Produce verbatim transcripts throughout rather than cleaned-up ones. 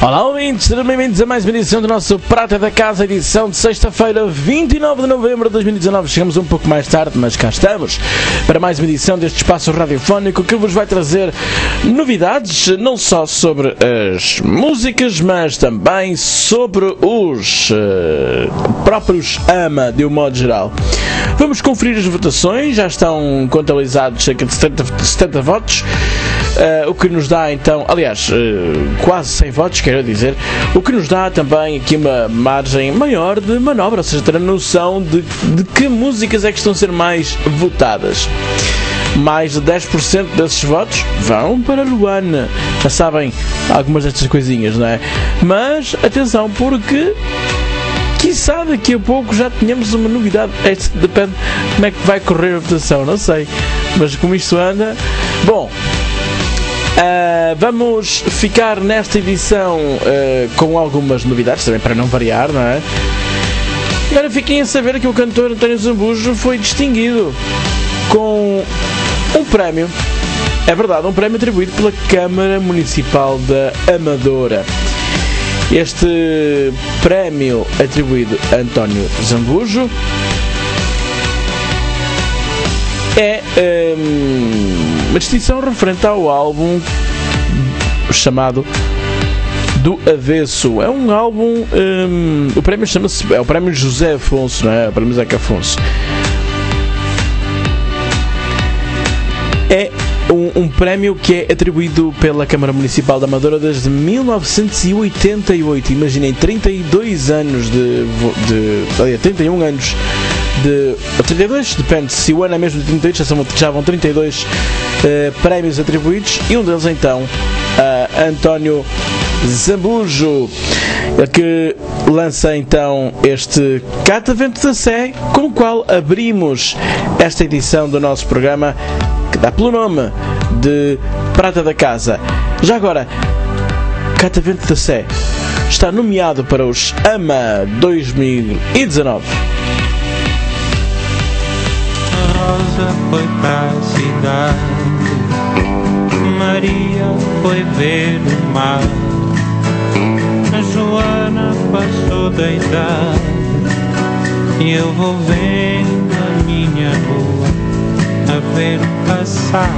Olá, ouvintes, sejam bem-vindos a mais uma edição do nosso Prata da Casa, edição de sexta-feira, vinte e nove de novembro de dois mil e dezanove. Chegamos um pouco mais tarde, mas cá estamos para mais uma edição deste espaço radiofónico que vos vai trazer novidades, não só sobre as músicas, mas também sobre os uh, próprios AMA, de um modo geral. Vamos conferir as votações, já estão contabilizados cerca de setenta, setenta votos. Uh, o que nos dá então, aliás, uh, quase cem votos, quero dizer, o que nos dá também aqui uma margem maior de manobra, ou seja, ter a noção de, de que músicas é que estão a ser mais votadas. Mais de dez por cento desses votos vão para Luana. Já sabem algumas destas coisinhas, não é? Mas atenção, porque quiçá daqui a pouco já tenhamos uma novidade. Este depende de como é que vai correr a votação, não sei. Mas como isto anda, bom. Uh, vamos ficar nesta edição uh, com algumas novidades, também para não variar, não é? Agora fiquem a saber que o cantor António Zambujo foi distinguido com um prémio, é verdade, um prémio atribuído pela Câmara Municipal da Amadora. Este prémio atribuído a António Zambujo é um, uma distinção referente ao álbum chamado Do Avesso. É um álbum, um, o prémio chama-se, é o prémio José Afonso, não é? O prémio Zeca Afonso. É um, um prémio que é atribuído pela Câmara Municipal da Amadora desde mil novecentos e oitenta e oito. Imaginem, trinta e dois anos de, de, de trinta e um anos de trinta e dois, depende se o ano é mesmo de trinta e oito, já, são, já vão trinta e dois uh, prémios atribuídos, e um deles então uh, António Zambujo, que lança então este Catavento da Sé, com o qual abrimos esta edição do nosso programa, que dá pelo nome de Prata da Casa. Já agora, Catavento da Sé está nomeado para os AMA dois mil e dezanove. Rosa foi para a cidade, Maria foi ver o mar, a Joana passou da idade, e eu vou vendo a minha rua a ver passar.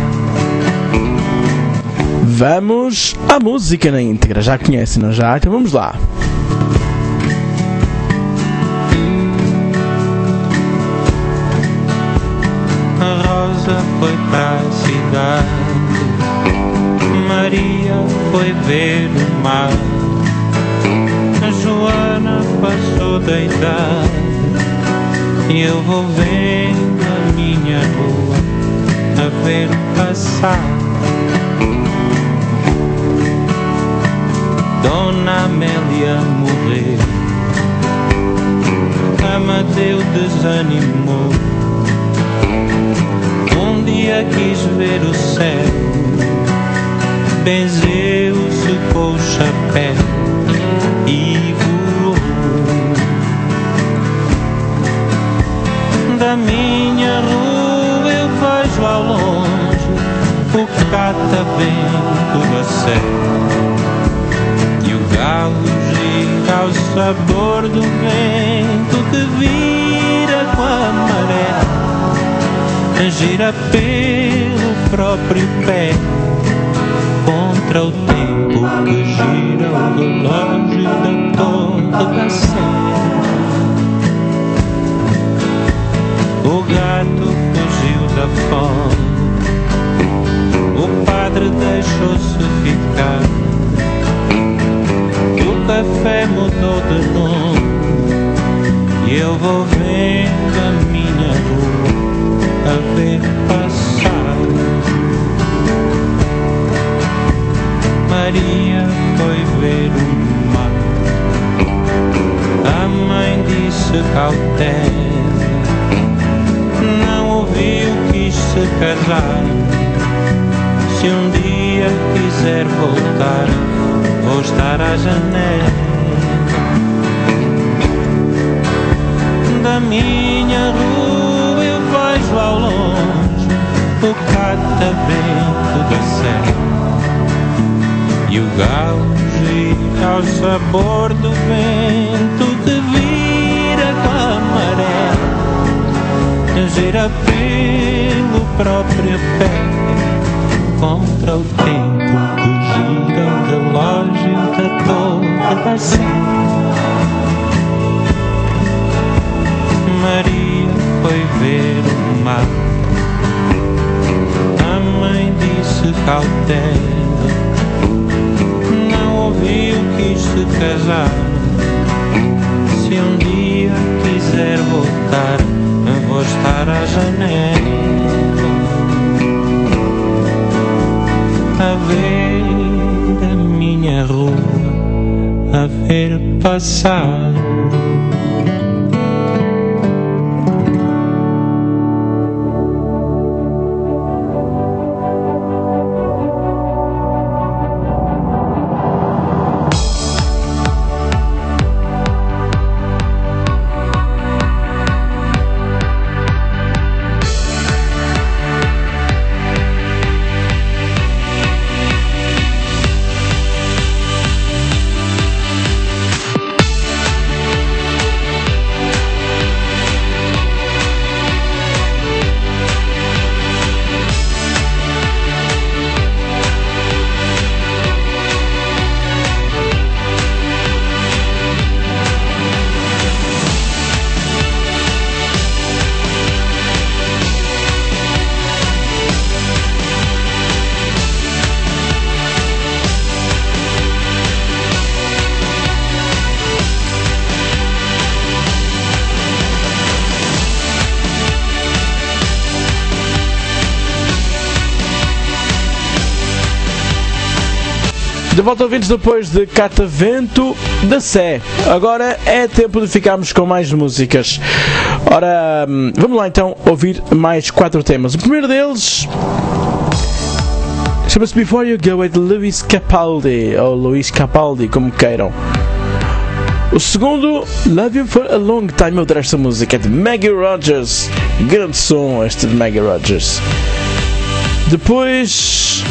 Vamos à música na íntegra, já conhecem, não já? Então vamos lá. Foi para a cidade, Maria foi ver o mar, a Joana passou da idade, e eu vou vendo a minha rua a ver passar. Dona Amélia morreu, Amadeu desanimou. Um dia quis ver o céu, benzeu-se com o chapéu e voou. Da minha rua eu vejo ao longe o catavento da Sé, e o galo gira ao sabor do vento que vira com a maré, gira pelo próprio pé contra o tempo que gira o relógio da Torre da Sé. O gato fugiu da fome, o padre deixou-se ficar, o café mudou de nome, e eu vou vendo a minha rua a ver passar. Maria foi ver o mar, a mãe disse cautela, não ouviu, quis se casar. Se um dia quiser voltar, vou estar à janela da minha rua. Eu vejo ao longe o catavento da Sé, e o galo gira ao sabor do vento, de vira com a maré, gira pelo próprio pé contra o tempo que gira o relógio da torre da Sé. Maria foi ver o mar, a mãe disse cautela, não ouviu, quis se casar. Se um dia quiser voltar, vou estar à janela a ver a minha rua, a ver passar. De volta, ouvintes, depois de Catavento da Sé. Agora é tempo de ficarmos com mais músicas. Ora, vamos lá então ouvir mais quatro temas. O primeiro deles chama-se Before You Go, é de Luis Capaldi, ou Luis Capaldi, como queiram. O segundo, Love You For A Long Time, eu adoro esta música, é de Maggie Rogers. Grande som este de Maggie Rogers. Depois,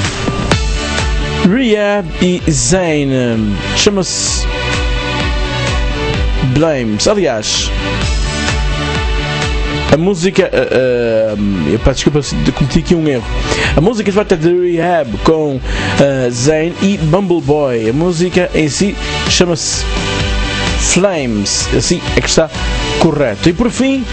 Rehab e Zayn, chama-se Blames. Aliás, a música, uh, uh, eu peço desculpa de cometer aqui um erro. A música vai ter de Rehab com uh, Zayn e Bumble Boy. A música em si chama-se Flames, assim é que está correto. E por fim,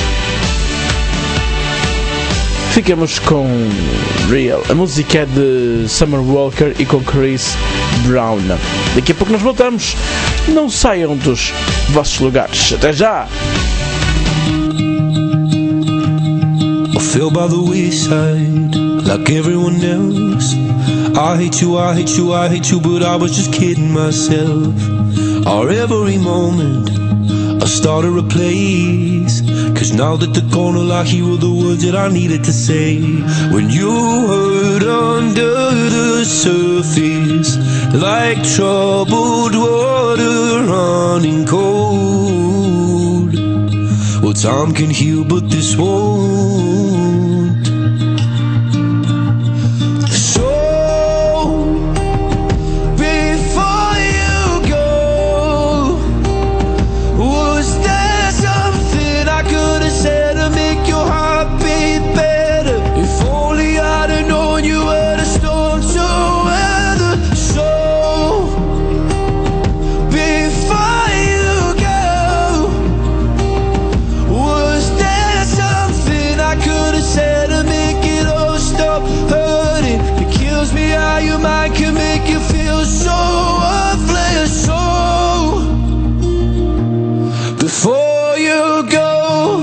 ficamos com Real. A música é de Summer Walker e com Chris Brown. Daqui a pouco nós voltamos. Não saiam dos vossos lugares. Até já! I fell by the wayside like everyone else. I hate you, I hate you, I hate you, but I was just kidding myself. Our every moment I started a place, cause now that they're gone, all I hear were the words that I needed to say. When you hurt under the surface, like troubled water running cold. Well, time can heal, but this won't. So, before you go, was there something I could have said to make your heart beat better? If only I'd have known you were the storm to weather. So, before you go, was there something I could have said to make it all stop hurting? It kills me how your mind can make you feel so worthless. So, before you go,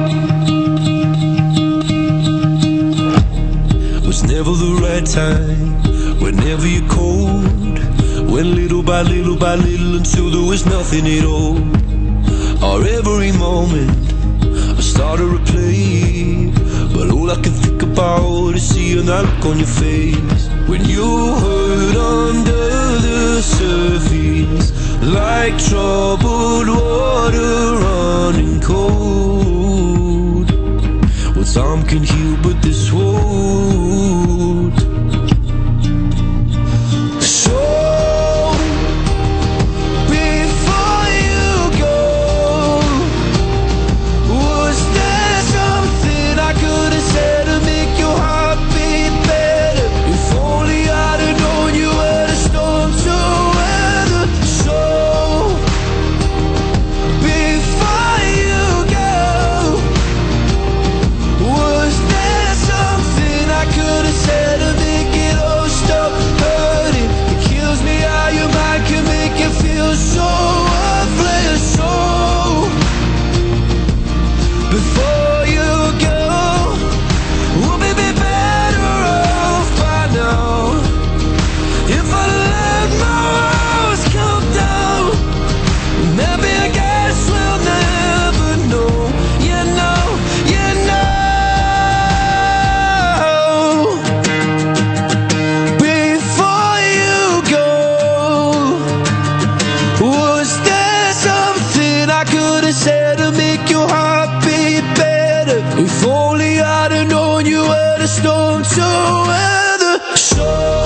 was never the right time, whenever you're cold. Went little by little by little until there was nothing at all. Or every moment I started to replay, but all I can think about is seeing that look on your face. When you hurt under the surface, like troubled water running cold. Well, time can heal, but this won't. So said to make your heart beat better. If only I'd have known you were the storm to weather. So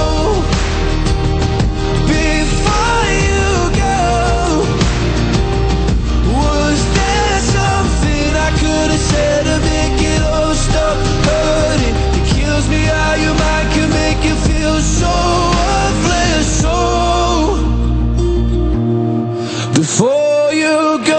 before you go, was there something I could have said to make it all stop hurting? It kills me how your mind can make you feel so worthless. So before you go,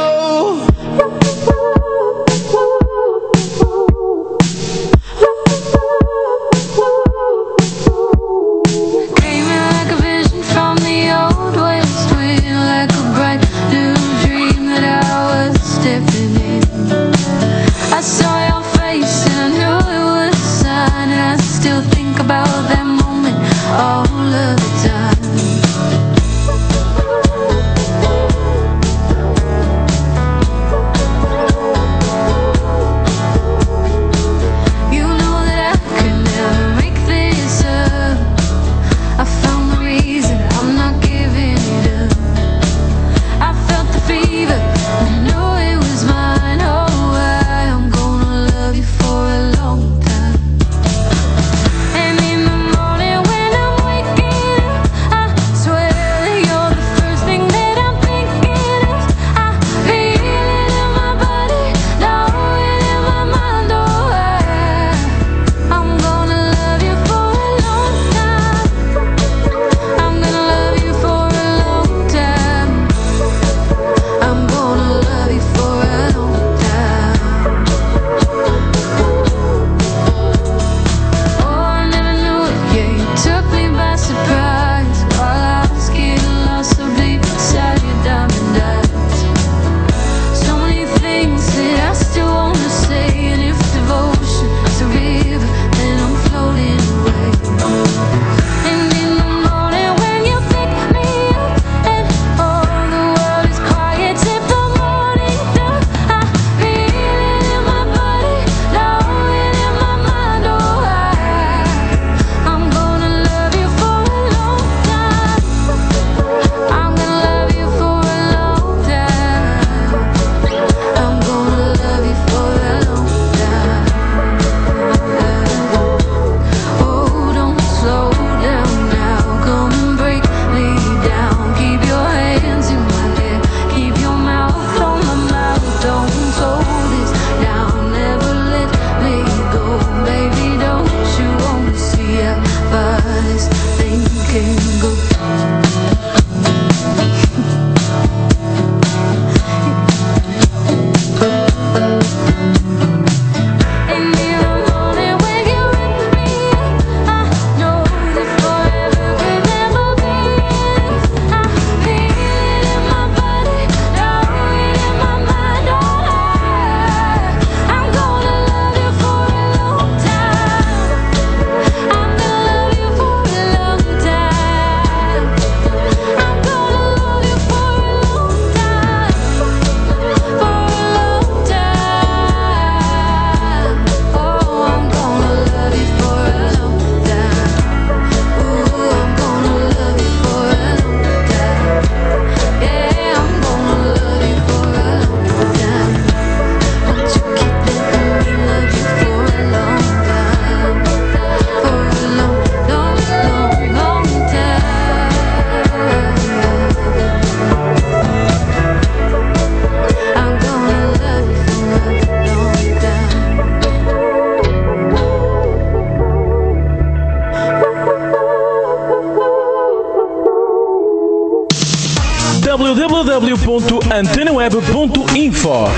w w w ponto antena web ponto info.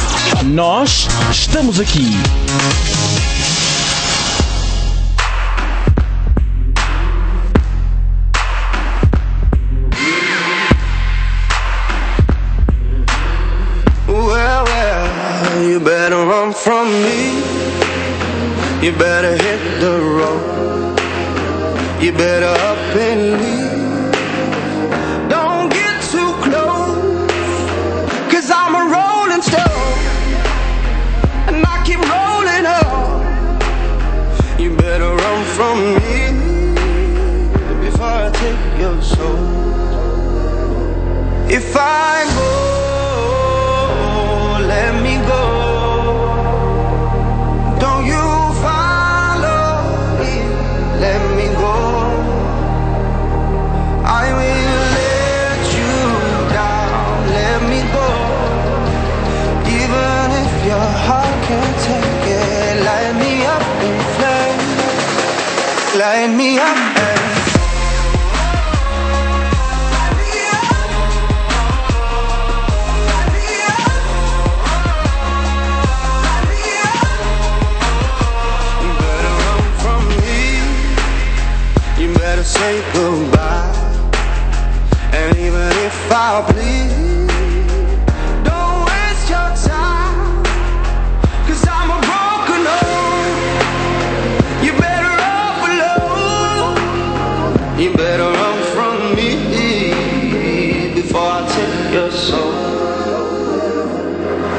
Nós estamos aqui. Well, well, you better run from me. You better hit the road. You better up and leave. Don't get too close, 'cause I'm a rolling stone, and I keep rolling up. You better run from me before I take your soul. If I go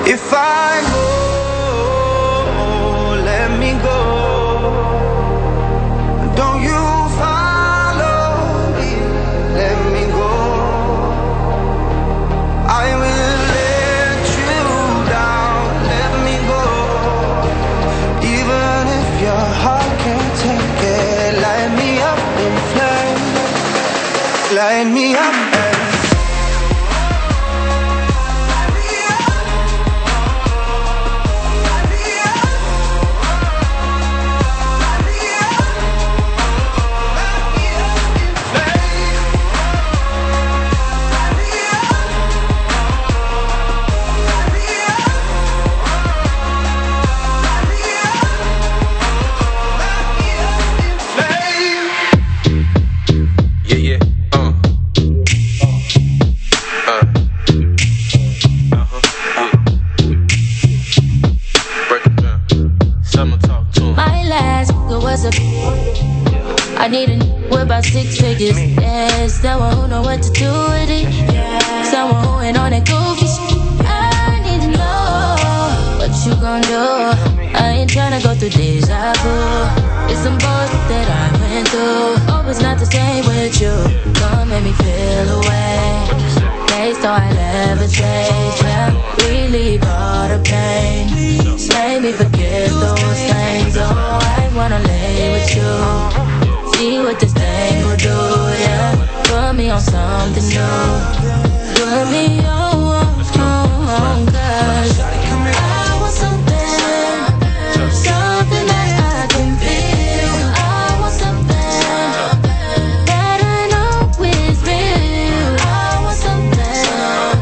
If I go, let me go. Don't you follow me, let me go. I will let you down, let me go. Even if your heart can't take it, light me up in flames, light me up and I need a n- with about six figures. Yeah, someone who know what to do with it. Someone who ain't on that goofy shit. I need to know what you gon' do. I ain't tryna go through deja vu. It's some bullshit that I went through. Hope it's not the same with you. Don't make me feel away. Taste all I levitate. Yeah, relieve all the pain. Make me forget those things. Oh, I wanna lay with you. See what this thing will do, yeah. Put me on something new. Put me on, on, cause I want something, something that I can feel. I want something that I know is real. I want something,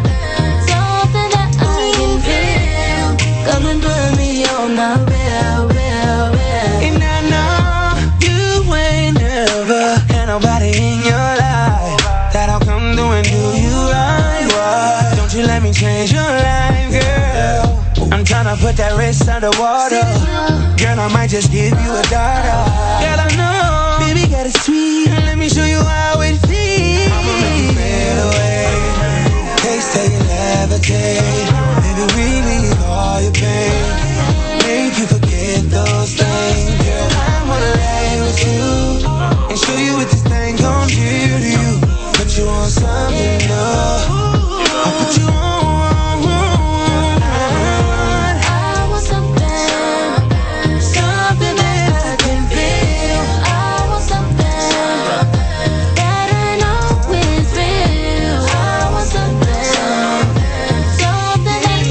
something that I can feel. Come and put me on the real, real, real. And I know you ain't never had nobody in your life that'll come through and do you right. Why don't you let me change your life, girl? I'm tryna put that wrist underwater. Girl, I might just give you a daughter. Girl, I know, baby, got it sweet. Let me show you how it feels. I'ma make you fade away. Taste till you levitate. Baby, relieve all your pain. Make you forget those things. Girl, I wanna lay with you and show you what this thing gon' do to you. Put you on something new. I'll put you on. I want something, something that I can feel. I want something that I know is real. I want something, something that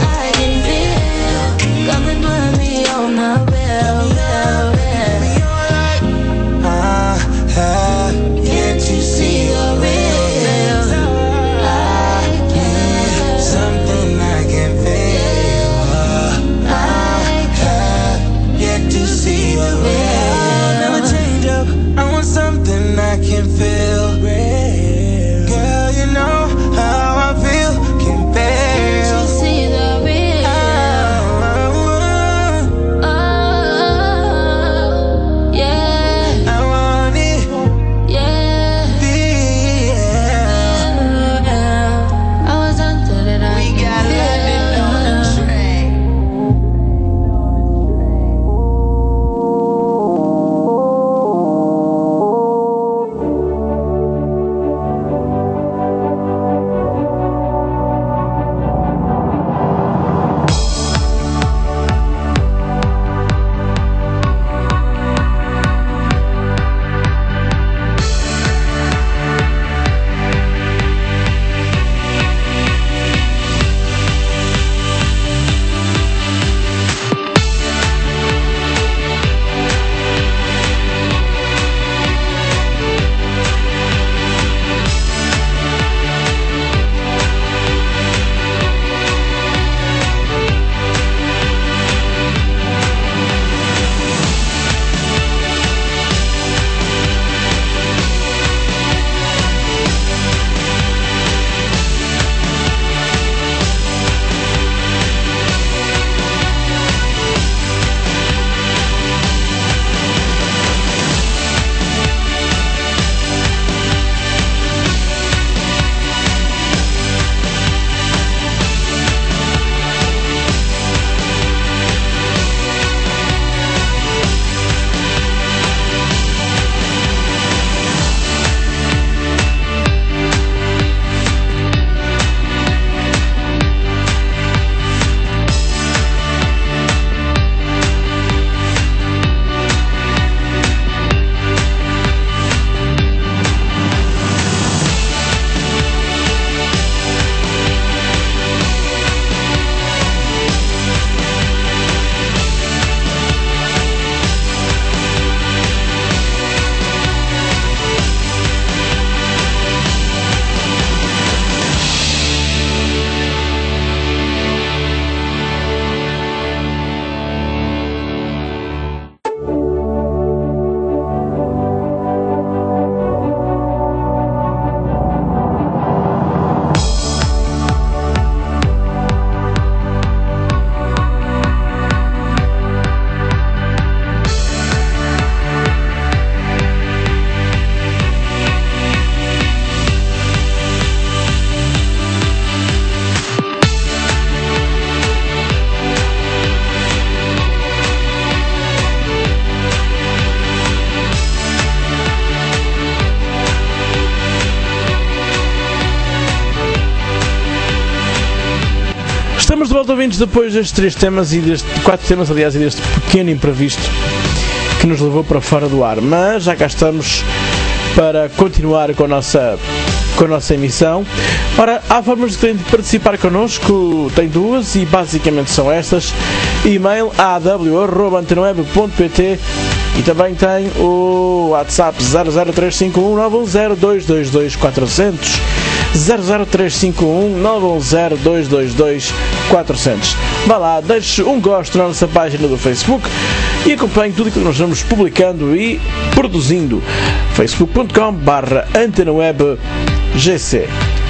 Pronto, ouvintes, depois destes três temas e destes quatro temas, aliás, e deste pequeno imprevisto que nos levou para fora do ar, mas já cá estamos para continuar com a nossa, com a nossa emissão. Ora, há formas de participar connosco, tem duas e basicamente são estas: e-mail a w arroba antena web ponto p t e também tem o WhatsApp zero zero três cinco um nove um zero dois dois dois quatro zero zero zero zero três cinco um nove um zero dois dois dois quatro zero zero. Vá lá, deixe um gosto na nossa página do Facebook e acompanhe tudo o que nós vamos publicando e produzindo. facebook ponto com barra antena web g c.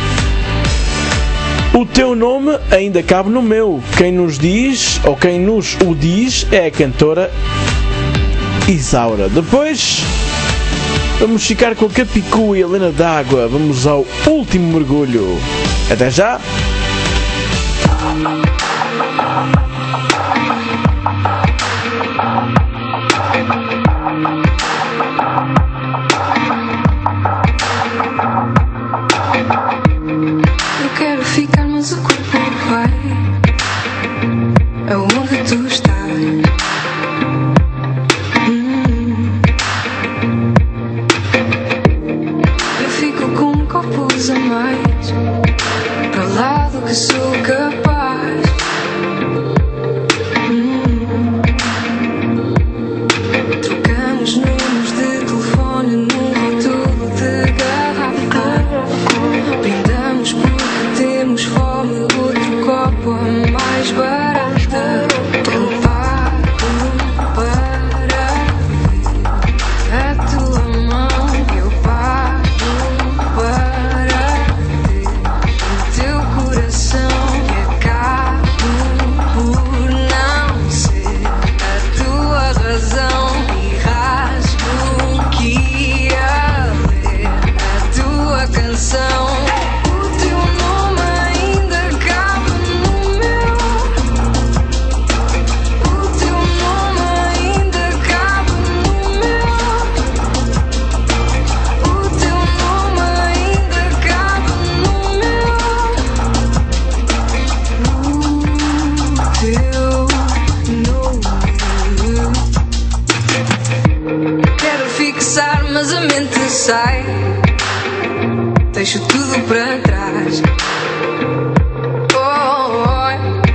O teu nome ainda cabe no meu. Quem nos diz, ou quem nos o diz, é a cantora Isaura. Depois vamos ficar com a Capicu e a Helena d'Água. Vamos ao último mergulho. Até já! Eu quero ficar, mas o corpo vai aonde tu estás. Copos a mais para lá do que sou capaz. hum. Trocamos números de telefone num rótulo de garrafa. Brindamos porque temos fome. Outro copo a mais barata. Eu pago para ver a tua mão. Eu pago mas a mente sai, deixo tudo para trás. Oh, oh.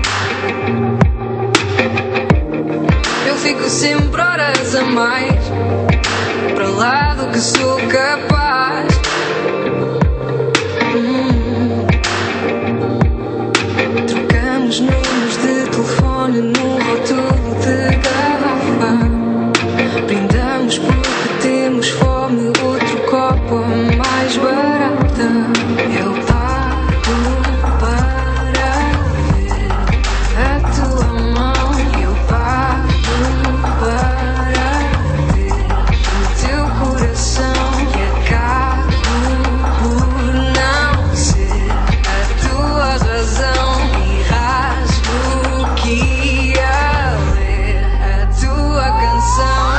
Eu fico sempre horas a mais para lá do que sou capaz. hum. Trocamos números de telefone num rótulo de garrafa. Brindamos porque temos fome, outro copo a mais barata. Eu pago para ver a tua mão. Eu pago para ver o teu coração. E acabo por não ser a tua razão. E rasgo o que ia ler a tua canção.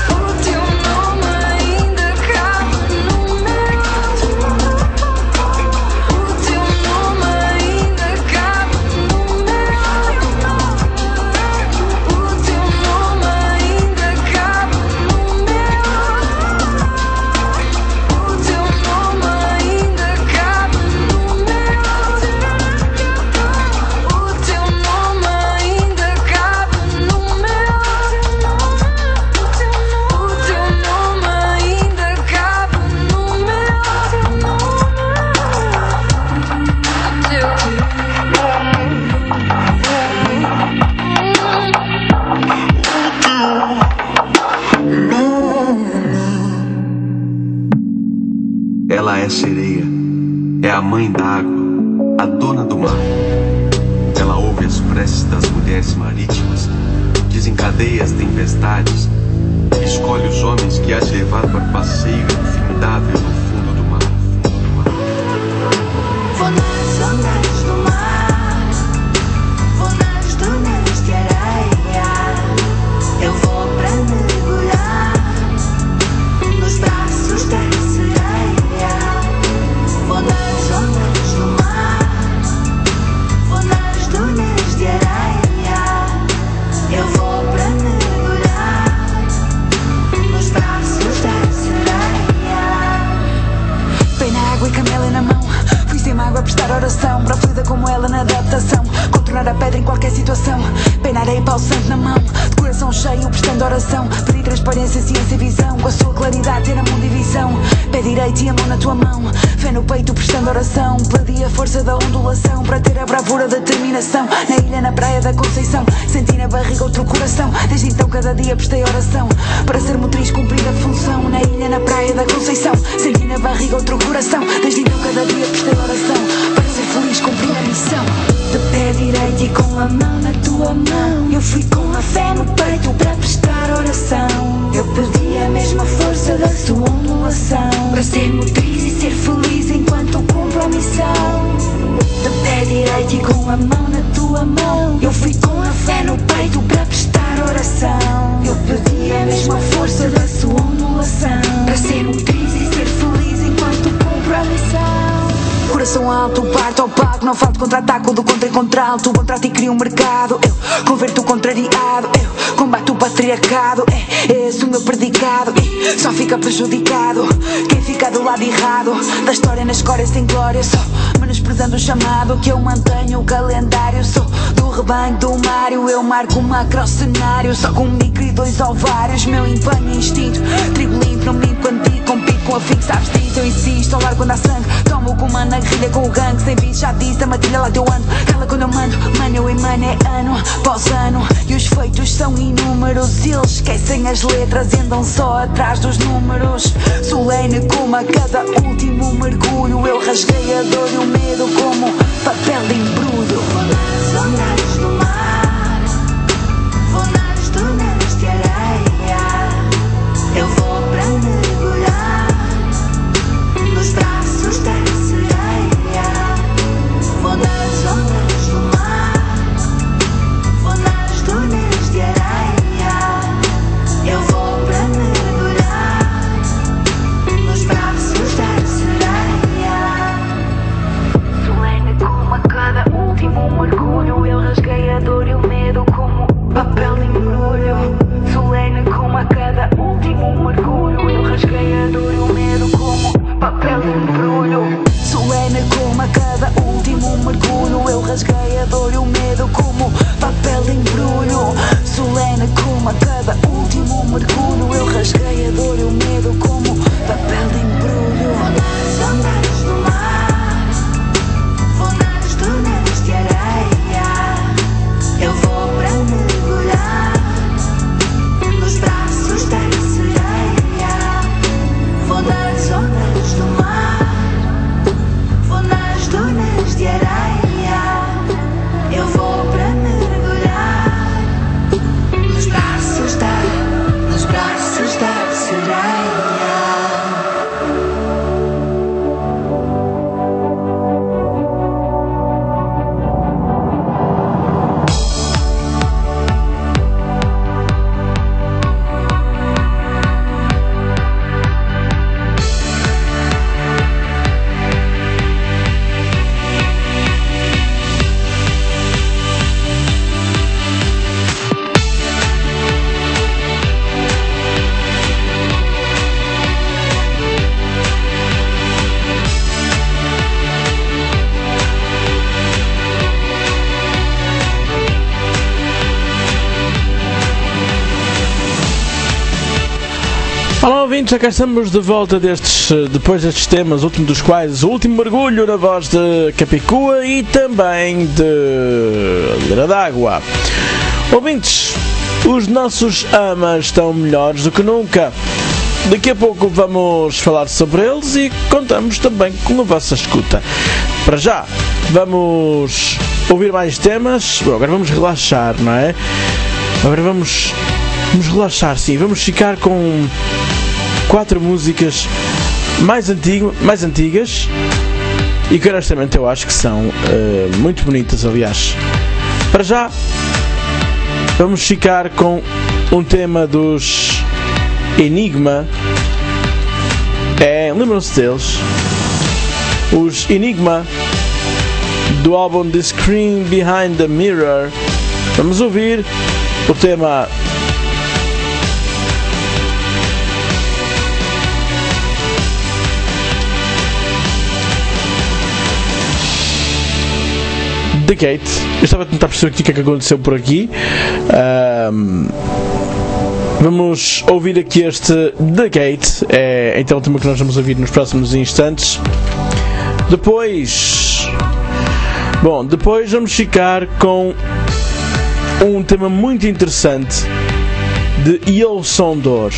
Ela é sereia, é a mãe da água, a dona do mar. Ela ouve as preces das mulheres marítimas, desencadeia as tempestades, escolhe os homens que há de levar para o passeio infindável no fundo do mar. Vou nas ondas do mar, vou nas dunas de areia. Eu vou pra mergulhar nos braços da sereia. Vou nas ondas do mar, vou nas dunas de areia. situação. Pé na areia, pau santo na mão, de coração cheio, prestando oração. Pedi transparência, ciência e visão, com a sua claridade ter a mão de visão. Pé direito e a mão na tua mão, fé no peito, prestando oração. Pedi a força da ondulação, para ter a bravura da determinação. Na ilha, na praia da Conceição, senti na barriga outro coração. Desde então cada dia prestei oração, para ser motriz, cumprir a função. Na ilha, na praia da Conceição, senti na barriga outro coração. Desde então cada dia prestei oração, para ser feliz, cumprir a missão. De pé direito e com a mão na tua mão, eu fui com a fé no peito para prestar oração. Eu pedi a mesma força da sua ondulação, para ser motriz e ser feliz enquanto cumpro a missão. De pé direito e com a mão na tua mão, eu fui com a fé no peito para prestar oração. Eu pedi a mesma força da sua ondulação, para ser motriz e ser feliz enquanto cumpro a missão. Coração alto, parto ao palco, não falto contra-ataco do contra e contra-alto. Contrato e crio um mercado, eu converto o contrariado, eu combato o patriarcado. É esse o meu predicado, e só fica prejudicado quem fica do lado errado da história, na escória sem glória. Só menosprezando o chamado que eu mantenho o calendário. Sou do rebanho do Mário, eu marco um macro cenário. Só com um micro e dois ovários, meu empenho e instinto. Trigo limpo, não me quando digo, compito com a fixe, sabes disso. Eu insisto, ao largo quando há sangue, tomo o comando na guerrilha com o gangue. Sem bicho, já disse, a matilha lá teu ano. Cala quando eu mando, mano eu emano, é ano após ano. E os feitos são inúmeros, eles esquecem as letras e andam só atrás dos números. Solene como a cada último mergulho, eu rasguei a dor e o medo como papel de embrulho. Vou nas ondas do mar, vou nas dunas de areia, eu vou para mergulhar nos braços da sereia. Vou nas ondas do mar, vou nas dunas de areia, eu vou para mergulhar nos braços da sereia. Solene como a cada último mergulho, eu rasguei a dor e o medo como papel de embrulho. Solene como a cada último mergulho, eu rasguei a dor e o medo como papel de embrulho. Solene como a cada último mergulho, eu rasguei a dor e o medo como papel de embrulho. Solene como a cada último mergulho, eu rasguei a dor e o medo como papel de embrulho. Vou nas ondas do mar, vou nas dunas de areia, eu vou para mergulhar nos braços da sereia. Vou nas ondas do mar, vou nas dunas de areia, eu vou para mergulhar nos braços da, nos braços da sereia. Olá ouvintes, já cá estamos de volta destes, depois destes temas, o último dos quais, o último mergulho na voz de Capicua e também de Lira d'Água. Ouvintes, os nossos amas estão melhores do que nunca. Daqui a pouco vamos falar sobre eles e contamos também com a vossa escuta. Para já, vamos ouvir mais temas. Bom, agora vamos relaxar, não é? Agora vamos, vamos relaxar, sim. Vamos ficar com quatro músicas mais, antigo, mais antigas e que honestamente eu acho que são uh, muito bonitas, aliás. Para já, vamos ficar com um tema dos Enigma. É, lembram-se deles? Os Enigma, do álbum The Screen Behind the Mirror. Vamos ouvir o tema The Gate. Eu estava a tentar perceber o que é que aconteceu por aqui. Um, vamos ouvir aqui este The Gate. É então o tema que nós vamos ouvir nos próximos instantes. Depois... Bom, depois vamos ficar com um tema muito interessante de Il Sondor,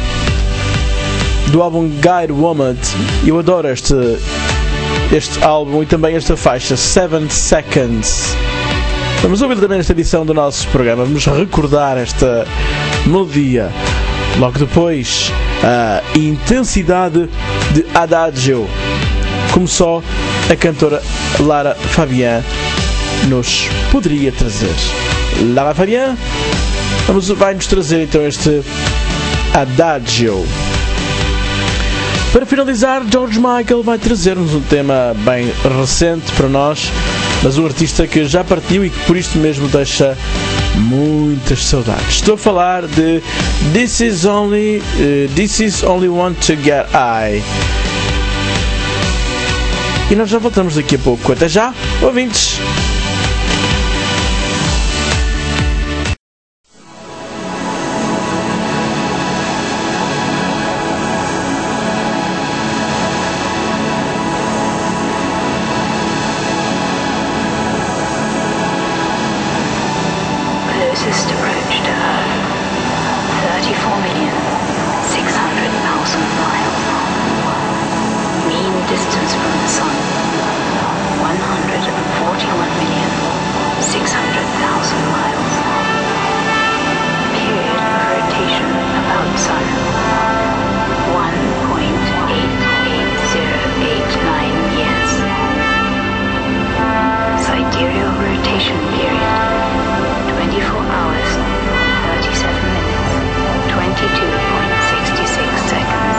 do álbum Guide Woman. Eu adoro este, este álbum e também esta faixa, Seven Seconds. Vamos ouvir também nesta edição do nosso programa. Vamos recordar esta melodia. Logo depois, a intensidade de Adagio, como só a cantora Lara Fabian nos poderia trazer. Lara Fabian vamos, vai-nos trazer então este Adagio. Para finalizar, George Michael vai trazer-nos um tema bem recente para nós, mas um artista que já partiu e que por isto mesmo deixa muitas saudades. Estou a falar de This Is Only uh, This Is Only Want to Get High. E nós já voltamos daqui a pouco. Até já, ouvintes! Closest approach to Earth, thirty-four million, six hundred thousand miles. Mean distance from the Sun, one hundred forty-one million, six hundred thousand miles. Period of rotation about Sun, one point eight eight zero eight nine years. Sidereal rotation period, twenty-four hours, thirty-seven minutes, twenty-two point six six seconds.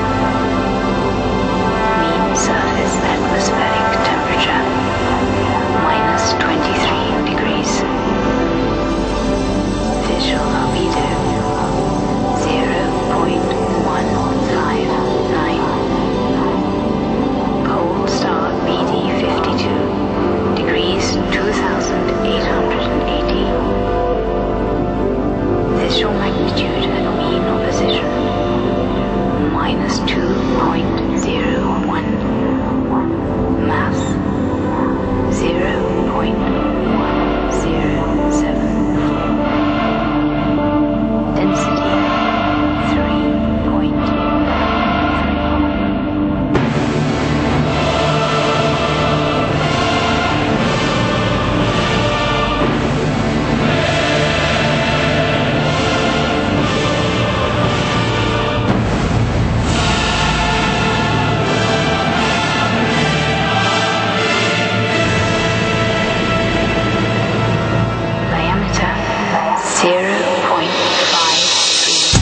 Mean surface atmospheric temperature, minus twenty-three degrees. Visual albedo, zero point one five nine. Pole star B D fifty-two, degrees two thousand eight hundred eighty. Visual magnitude at mean opposition, minus two point zero one. Mass, zero point one zero seven. Density, three point three. Diameter, zero point five three.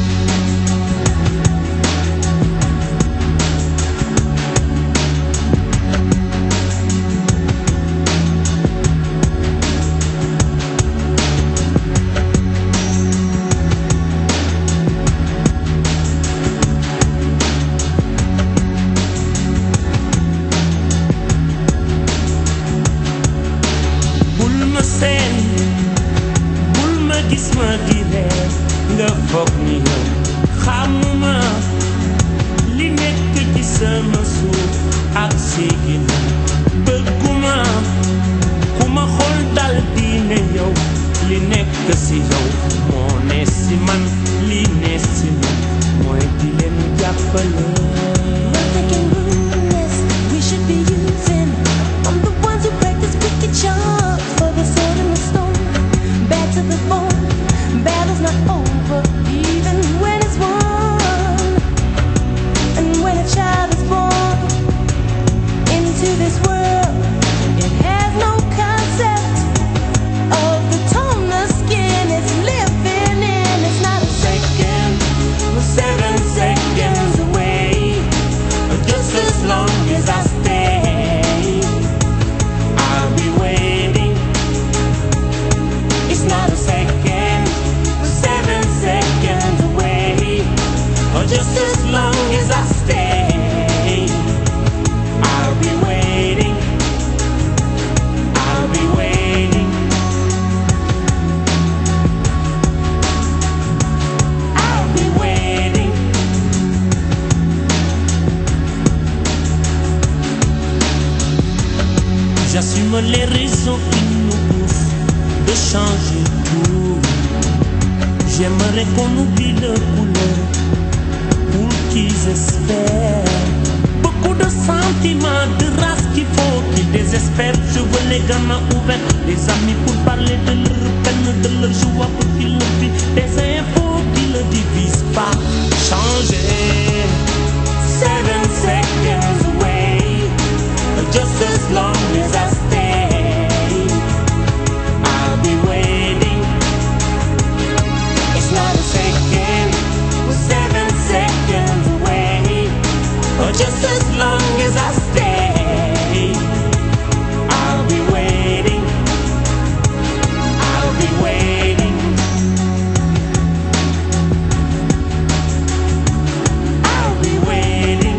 bul ma seen bul ma gis ma di reer nga foog ni yow xamuma li nekk ci sama suuf ak séegina bëgguma ku ma xool dal di ne yow li nekk si yow moo ne si man li ne si man mooy di leen jàppale. We should be using. I'm the ones who practice wicked charms for the sword and the stone. Bad to the bone. Battle's not over, even when it's won. And when a child is born into this world, it has no concept of the tone the skin is living in. It's not a second, we're seven seconds away. raison qui nous pousse de changer tout. J'aimerais qu'on oublie le couleur pour qu'ils espèrent. Beaucoup de sentiments, de race qu'il faut qu'ils désespèrent. Je veux les gamins ouverts, les amis pour parler de leur peine, de leur joie pour qu'ils le vivent. Des infos qui ne divisent pas. Changer. Seven seconds away, just as long as I stay, I'll be waiting. It's not a second, we're seven seconds away, or just as long as I stay, I'll be waiting. I'll be waiting. I'll be waiting.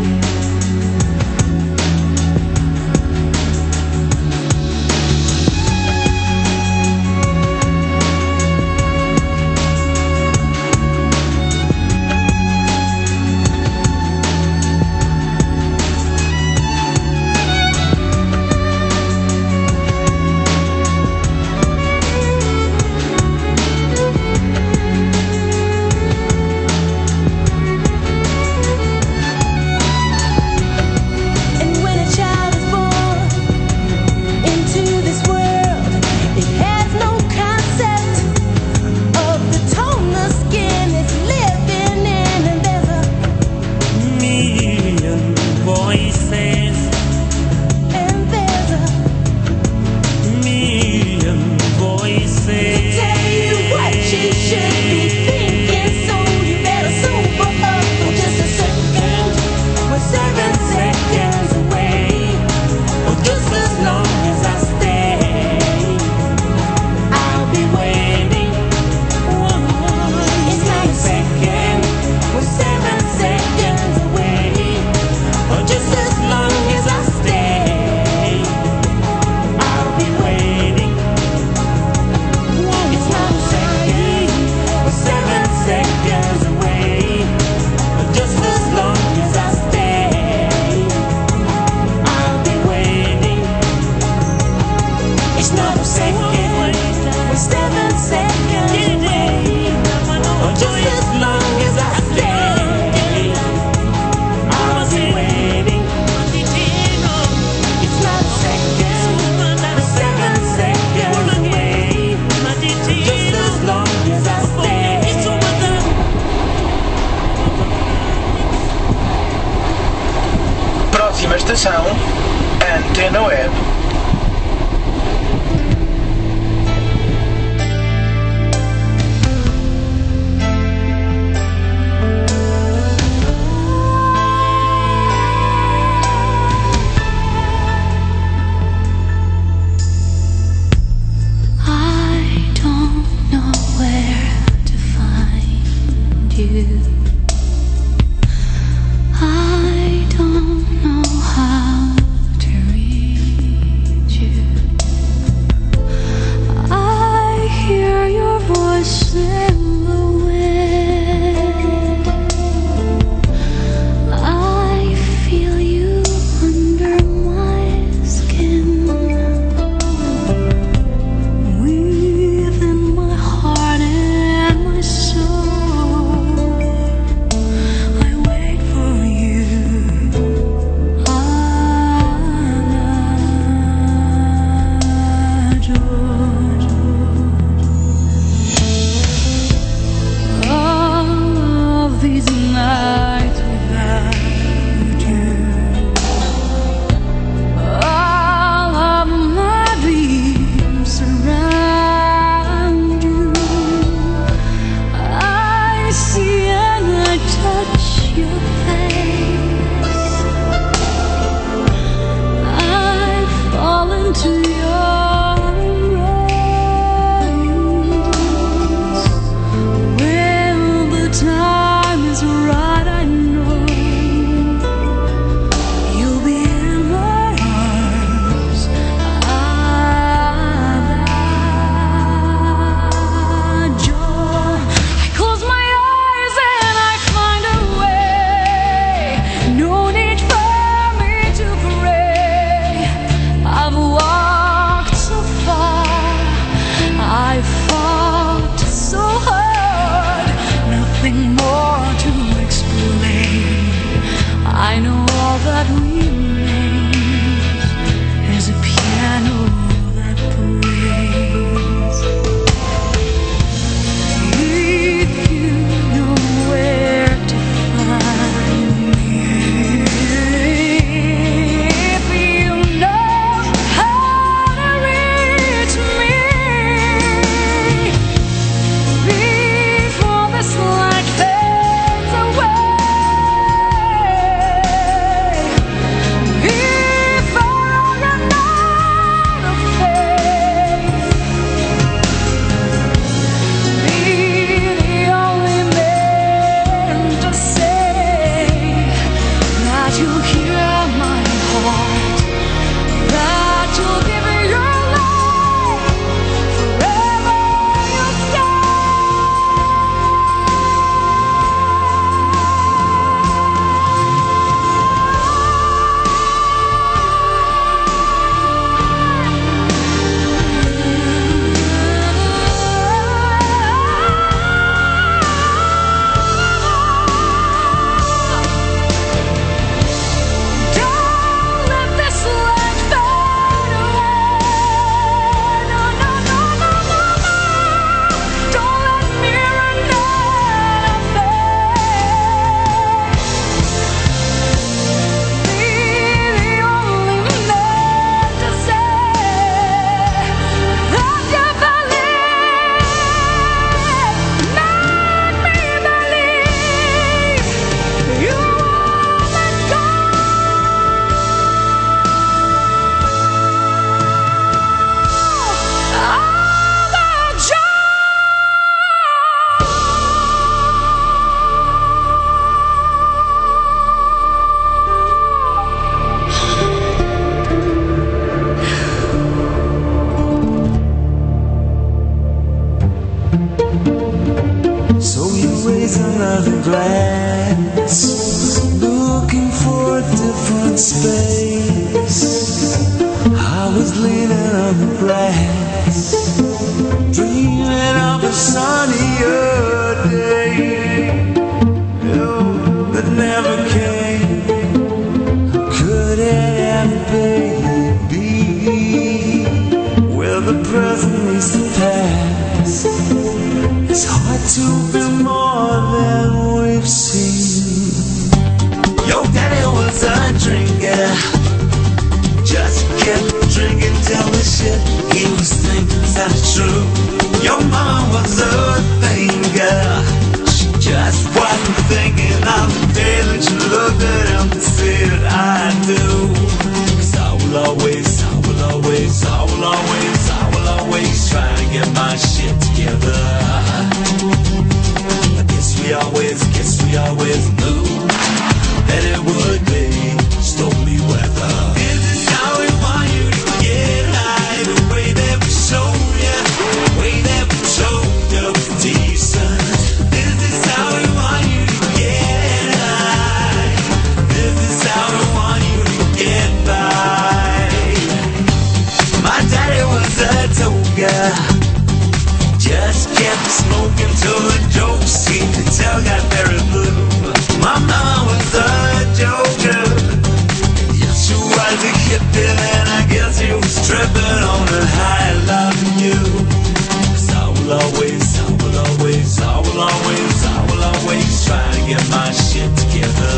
And when a child is born into this world, it has no concept of the tone the skin is living in, and there's a million voices, and there's a million voices to tell you what you should be thinking. So you better sober up for just a second. We're seven seconds away, or just as long as I stay, I'll be waiting. It's not a second, we're seven seconds away, or just as long as I stay, I'll be waiting. It's not a second, we're seven seconds away, or just as long as I stay, I'll be waiting. It's not a second, we're seven seconds away, or just as long as I stay, I'll be waiting. It's not a second, we're seven seconds away, just as long as I stay. Próxima estação, Antena Web. I don't know where to find you. I don't know how to reach is another glance, looking for a different space. I was leaning on the grass, dreaming of a sunnier day, oh, that never came. Could it ever be? Well, the present meets the past. It's hard to be more than we've seen. Your daddy was a drinker, just kept drinking till the shit he was thinking sounded true. Your mama was a thinker, she just wasn't thinking of the day that you looked at him and said, I do. Cause I will always, I will always, I will always, I will always try to get my shit together. I guess we always, guess we always knew that it would be stormy weather. This is how we want you to get high, the way that we show you, the way that we show you was decent. This is how we want you to get high. This is how we want you to get by. My daddy was a toga, just kept smoking till the jokes seemed to tell got very blue. My mama was a joker, yes she was a hippie, and I guess she was tripping on a high loving you. Cause I will always, I will always, I will always, I will always try to get my shit together.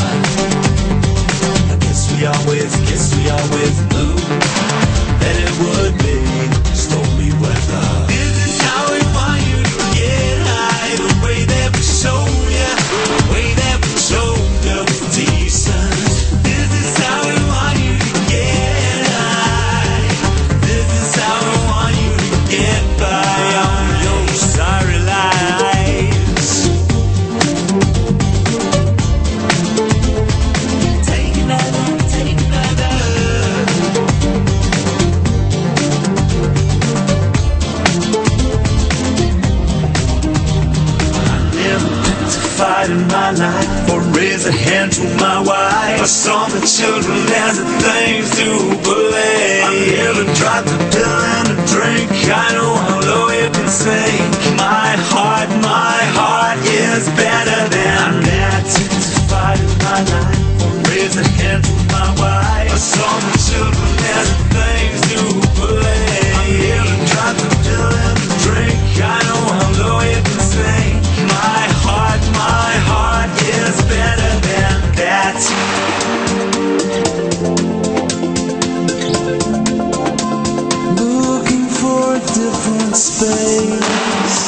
I guess we always, guess we always knew that it would be stormy weather. This is how we want you to get high, the way that we show you, the way that we show you was decent. This is how we want you to get high. This is how we want you to get by on your sorry lives. Take another, take another. Fight in my life or raise a hand to my wife. I saw the children as the things to believe. I never dropped a pill and a drink. I know how low it can sink. My heart, my heart is better than that. To fight in my life or raise a hand to my wife. I saw the children as the things to believe. I never dropped a pill and a drink. I know how low it can sink. My heart, my heart is better than that. Looking for a different space,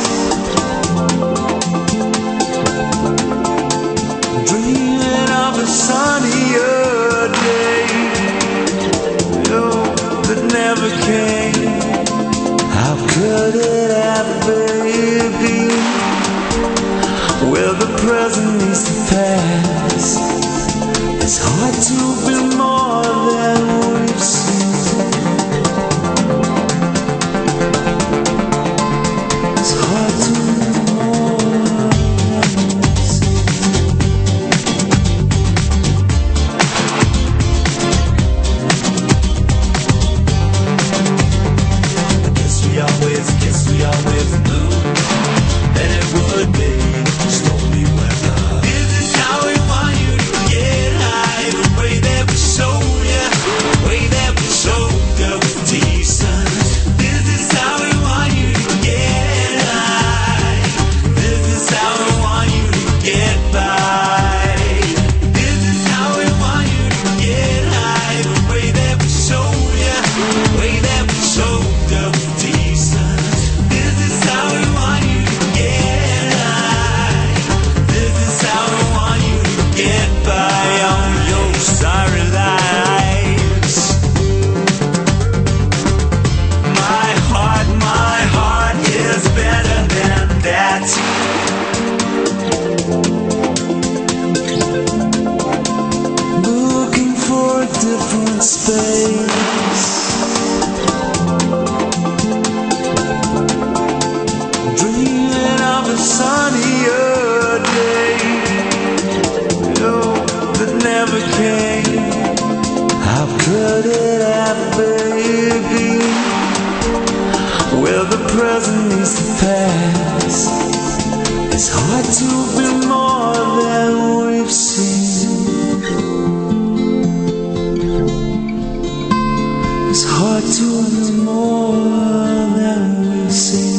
dreaming of a sunnier day, oh, that never came. How could it ever be? Well, the present meets the past. It's hard to be more than we've seen. It's hard to be more than we've seen. I guess we always, guess we always knew that it would be stormy weather. This is how we want you to get high, the way that we show you, the way that we show you was decent. This is how we want you to get high. This is how we want you to get by. This is how we want you to get high, the way that we show you, the way that we show you was decent. This is how we want you to get high. This is how we want you to get by on your sorry lives. My heart, my heart is better than that. Looking for a different space, dreaming of a sunnier started out, baby. Well, the present is the past. It's hard to be more than we've seen. It's hard to be more than we've seen.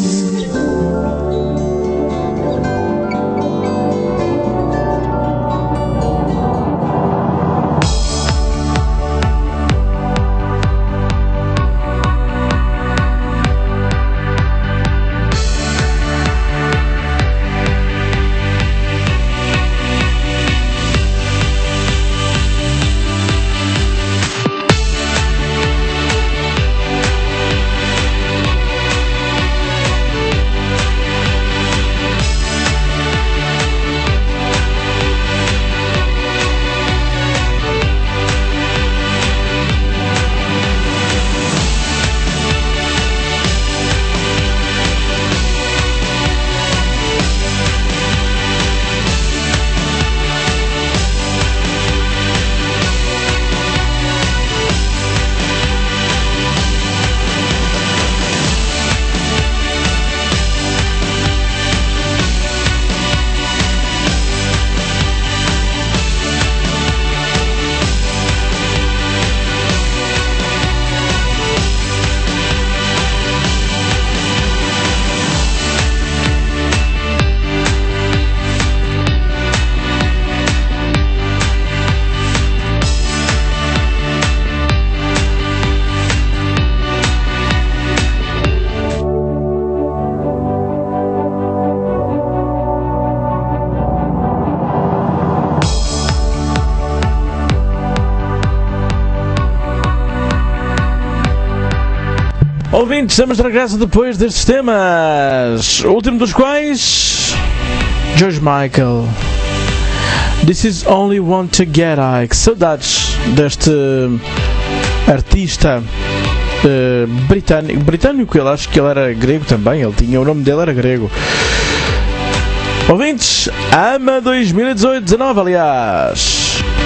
Ouvintes, estamos de regresso depois destes temas, o último dos quais, George Michael, This Is Only Want to Get High. Que saudades deste artista uh, britânico, britânico, eu acho que ele era grego também, ele tinha, o nome dele era grego. Ouvintes, AMA dois mil e dezoito dezanove, aliás.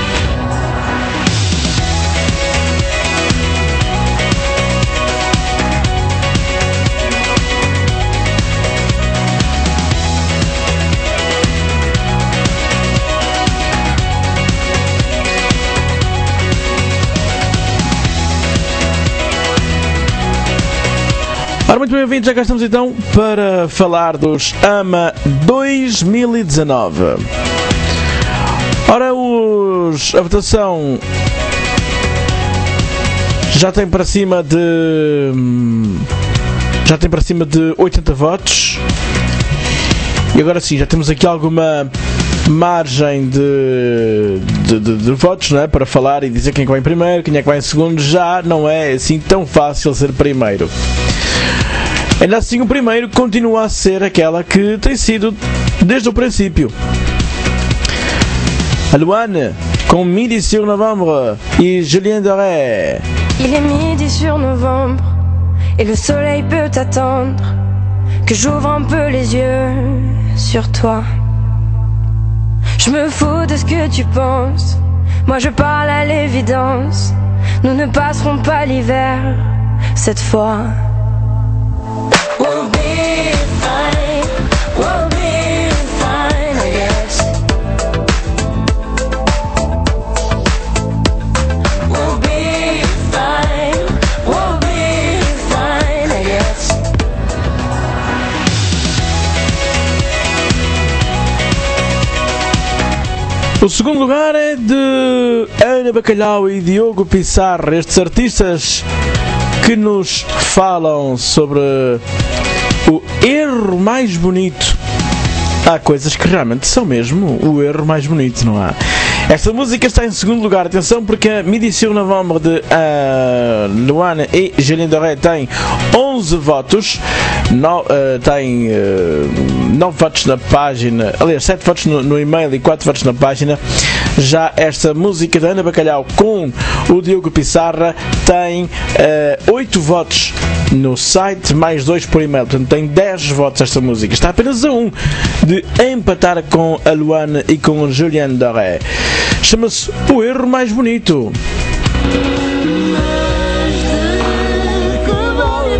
Ora, muito bem-vindos, já cá estamos então para falar dos AMA dois mil e dezanove. Ora, os, a votação já tem para cima de já tem para cima de oitenta votos. E agora sim, já temos aqui alguma margem de, de, de, de votos, não é? Para falar e dizer quem é que vai em primeiro, quem é que vai em segundo. Já não é assim tão fácil ser primeiro. Ainda assim, o primeiro continua a ser aquela que tem sido desde o princípio. A Luane, com Midi sur Novembre e Julien Doré. Il est midi sur novembre et le soleil peut attendre que j'ouvre un peu les yeux sur toi. Je me fous de ce que tu penses, moi je parle à l'évidence. Nous ne passerons pas l'hiver cette fois. We'll be fine, we'll be fine, I guess. We'll be fine, we'll be fine, I guess. O segundo lugar é de Ana Bacalhau e Diogo Pissarra, estes artistas que nos falam sobre o erro mais bonito. Há coisas que realmente são mesmo o erro mais bonito, não há? Esta música está em segundo lugar, atenção, porque a Midi sur Novembre de uh, Luane e Julien Doré tem onze votos, no, uh, tem uh, nove votos na página, aliás, sete votos no, no e-mail e quatro votos na página. Já esta música da Ana Bacalhau com o Diogo Pissarra tem uh, oito votos no site, mais dois por e-mail, portanto tem dez votos esta música. Está apenas a um de empatar com a Luane e com o Julien Doré. Chama-se O Erro Mais Bonito.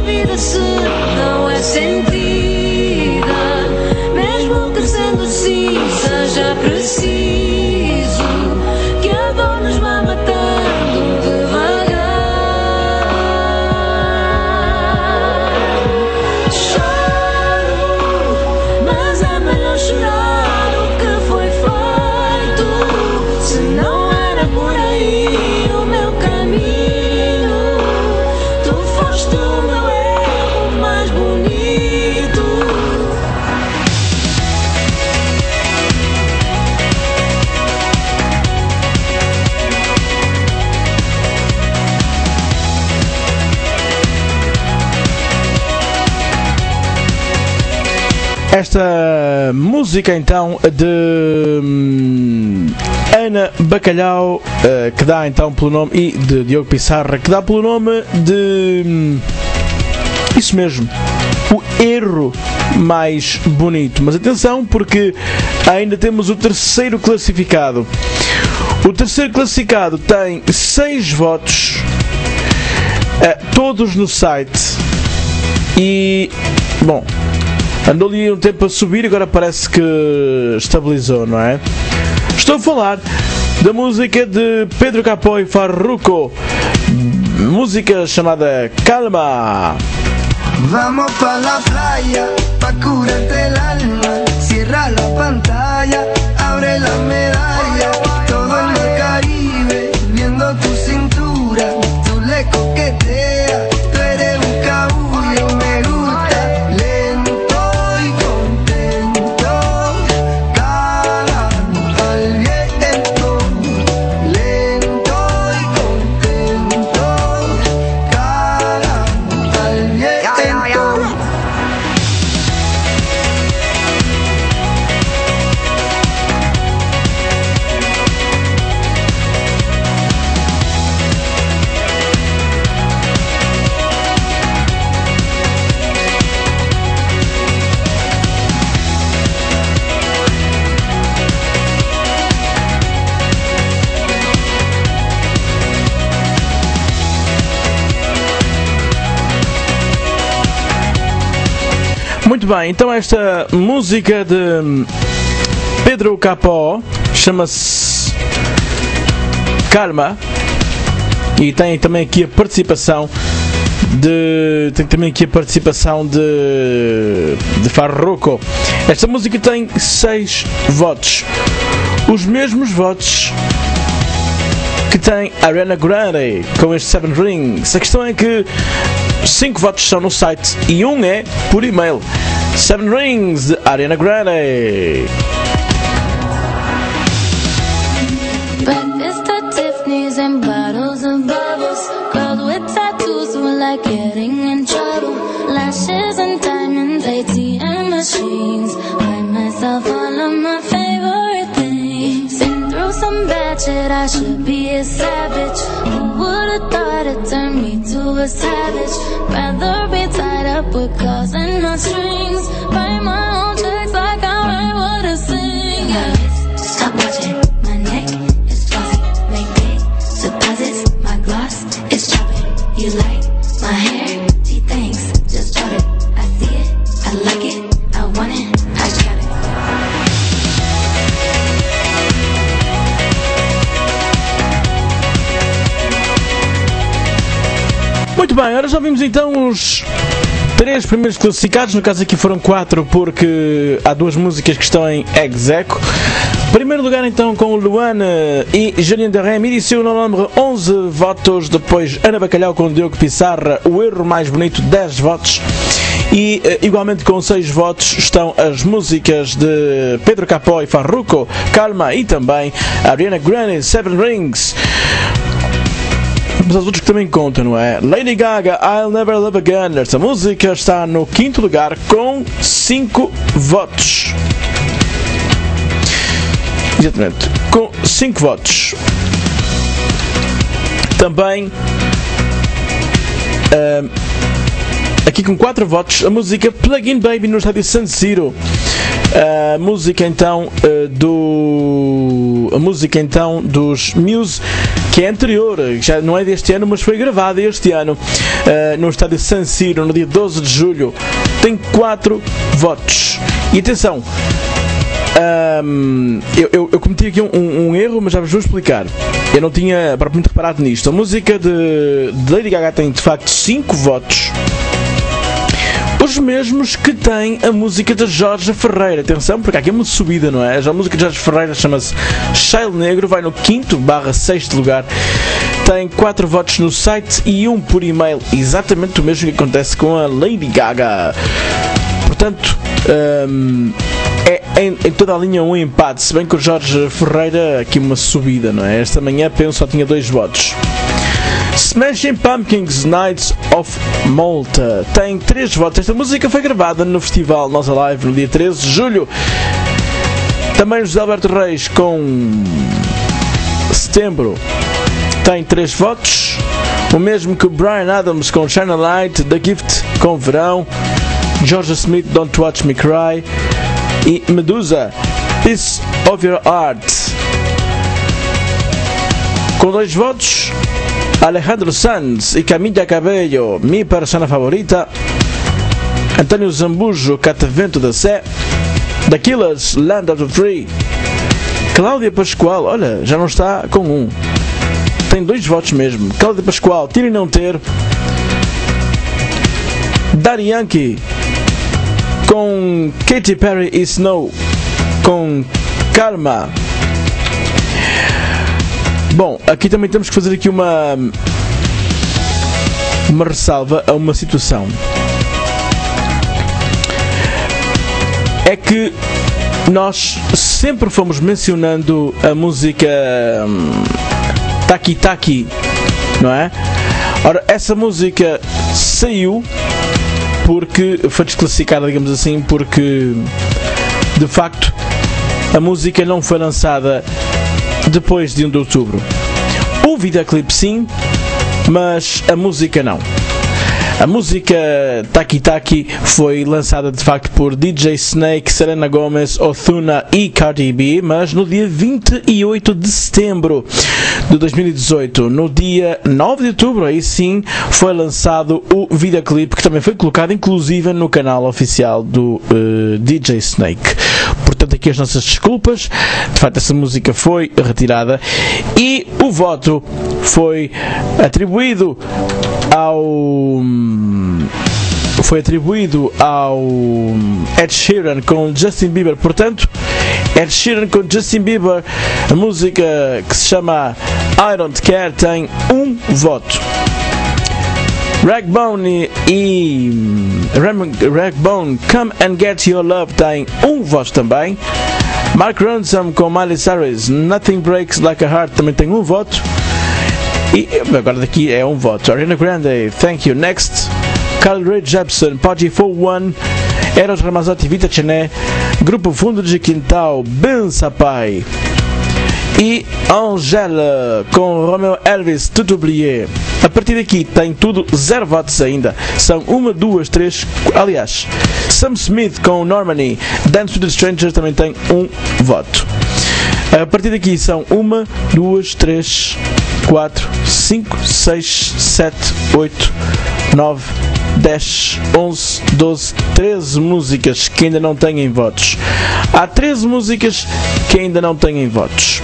vida se não é sentida, mesmo que sendo assim seja preciso que a dor nos vá matando devagar. Choro, mas é melhor chorar o que foi feito, se não era por aí o meu caminho. Tu foste o meu erro mais bonito. Esta música então de hum, Ana Bacalhau, uh, que dá então pelo nome, e de Diogo Pissarra, que dá pelo nome de hum, isso mesmo, o erro mais bonito. Mas atenção, porque ainda temos o terceiro classificado. O terceiro classificado tem seis votos, uh, todos no site, e bom, andou ali um tempo a subir e agora parece que estabilizou, não é? Estou a falar da música de Pedro Capó e Farruko, música chamada Calma. Vamos pa la playa, pa curarte el alma. Cierra la pantalla, abre la medalla. Todo en el Caribe, viendo tu cintura. Tú le coqueteas, tú eres un cabullo, me gusta. Lento y contento, cada al viento. Lento y contento, cada al viento. Muito bem, então esta música de Pedro Capó chama-se Calma, e tem também aqui a participação de tem também aqui a participação de de Farruko. Esta música tem seis votos, os mesmos votos que tem Ariana Grande com este Seven Rings. A questão é que cinco votos são no site e um é por e-mail. Seven Rings de Ariana Grande. Breakfast at Tiffany's and bottles of bubbles. Girls with tattoos who like getting in trouble. Lashes and diamonds, A T M machines. Buy myself all of my favorite things. Been through some bad shit, I should be a savage. Who would've thought it turned me to a savage? Rather be tied up with calls and not strings. Write my own checks like I write what I sing. Yeah. Stop watching, my neck is flossy. Make big deposits, my gloss is chopping. You like my hair? She thinks, just drop it. I see it, I like it, I want it, I got it. Muito bem, agora já vimos então os três primeiros classificados. No caso aqui foram quatro, porque há duas músicas que estão em ex-aequo. Primeiro lugar então com Luana e Julien de Rem, edição no número onze votos. Depois Ana Bacalhau com Diogo Pissarra, O Erro Mais Bonito, dez votos. E igualmente com seis votos estão as músicas de Pedro Capó e Farruko, Calma, e também Ariana Grande, Seven Rings. Mas os outros que também contam, não é? Lady Gaga, I'll Never Love Again. Esta música está no quinto lugar com cinco votos. Exatamente, com cinco votos. Também uh, aqui com quatro votos, a música Plug-in Baby no estádio San Siro. A música então uh, do a música então dos Muse, que é anterior, já não é deste ano, mas foi gravada este ano uh, no estádio San Siro no dia doze de julho, tem quatro votos. E atenção, um, eu, eu, eu cometi aqui um, um, um erro, mas já vos vou explicar. Eu não tinha propriamente reparado nisto. A música de, de Lady Gaga tem de facto cinco votos, os mesmos que tem a música de Jorge Ferreira. Atenção, porque aqui é uma subida, não é? Já a música de Jorge Ferreira chama-se Shale Negro, vai no quinto barra sexto lugar. Tem quatro votos no site e um por e-mail. Exatamente o mesmo que acontece com a Lady Gaga. Portanto, um, é em, em toda a linha um empate. Se bem que o Jorge Ferreira, aqui uma subida, não é? Esta manhã, penso, só tinha dois votos. Smashing Pumpkins Nights of Malta tem três votos. Esta música foi gravada no festival Nossa Live no dia treze de julho. Também José Alberto Reis com Setembro tem três votos. O mesmo que o Bryan Adams com Shine a Light, The Gift com Verão, Georgia Smith Don't Watch Me Cry e Medusa Piece of Your Art. Com dois votos, Alejandro Sanz e Camila Cabello, Mi Persona Favorita, António Zambujo, Catavento da Sé, The Killers, Land of the Free, Cláudia Pascoal, olha, já não está com um, tem dois votos mesmo, Cláudia Pascoal, Ter e Não Ter, Daddy Yankee com Katy Perry e Snow com Karma. Bom, aqui também temos que fazer aqui uma uma ressalva a uma situação. É que nós sempre fomos mencionando a música hum, Taki Taki, não é? Ora, essa música saiu porque foi desclassificada, digamos assim, porque de facto a música não foi lançada depois de um de outubro. O videoclipe sim, mas a música não. A música Taki Taki foi lançada de facto por D J Snake, Selena Gomez, Ozuna e Cardi B, mas no dia vinte e oito de setembro de dois mil e dezoito. No dia nove de outubro, aí sim, foi lançado o videoclipe, que também foi colocado inclusive no canal oficial do uh, D J Snake. Portanto, aqui as nossas desculpas. De facto, essa música foi retirada e o voto foi atribuído ao foi atribuído ao Ed Sheeran com Justin Bieber. Portanto, Ed Sheeran com Justin Bieber, a música que se chama I Don't Care, tem um voto. Ragbone e Ragbone Come and Get Your Love tem um voto também. Mark Ronson com Miley Cyrus, Nothing Breaks Like a Heart, também tem um voto. E agora daqui é um voto. Ariana Grande, Thank You. Next, Carl Rae Jepsen, Party for One, Eros Ramazzotti, Vita Chené, Grupo Fundo de Quintal, Ben Sapai e Angela com Romeo Elvis, Tout Oublié. A partir daqui tem tudo zero votos ainda. São uma, duas, três, aliás, Sam Smith com Normani, Dance with the Stranger também tem um voto. A partir daqui são uma, duas, três, quatro, cinco, seis, sete, oito, nove, dez, onze, doze, treze músicas que ainda não têm votos. Há treze músicas que ainda não têm votos.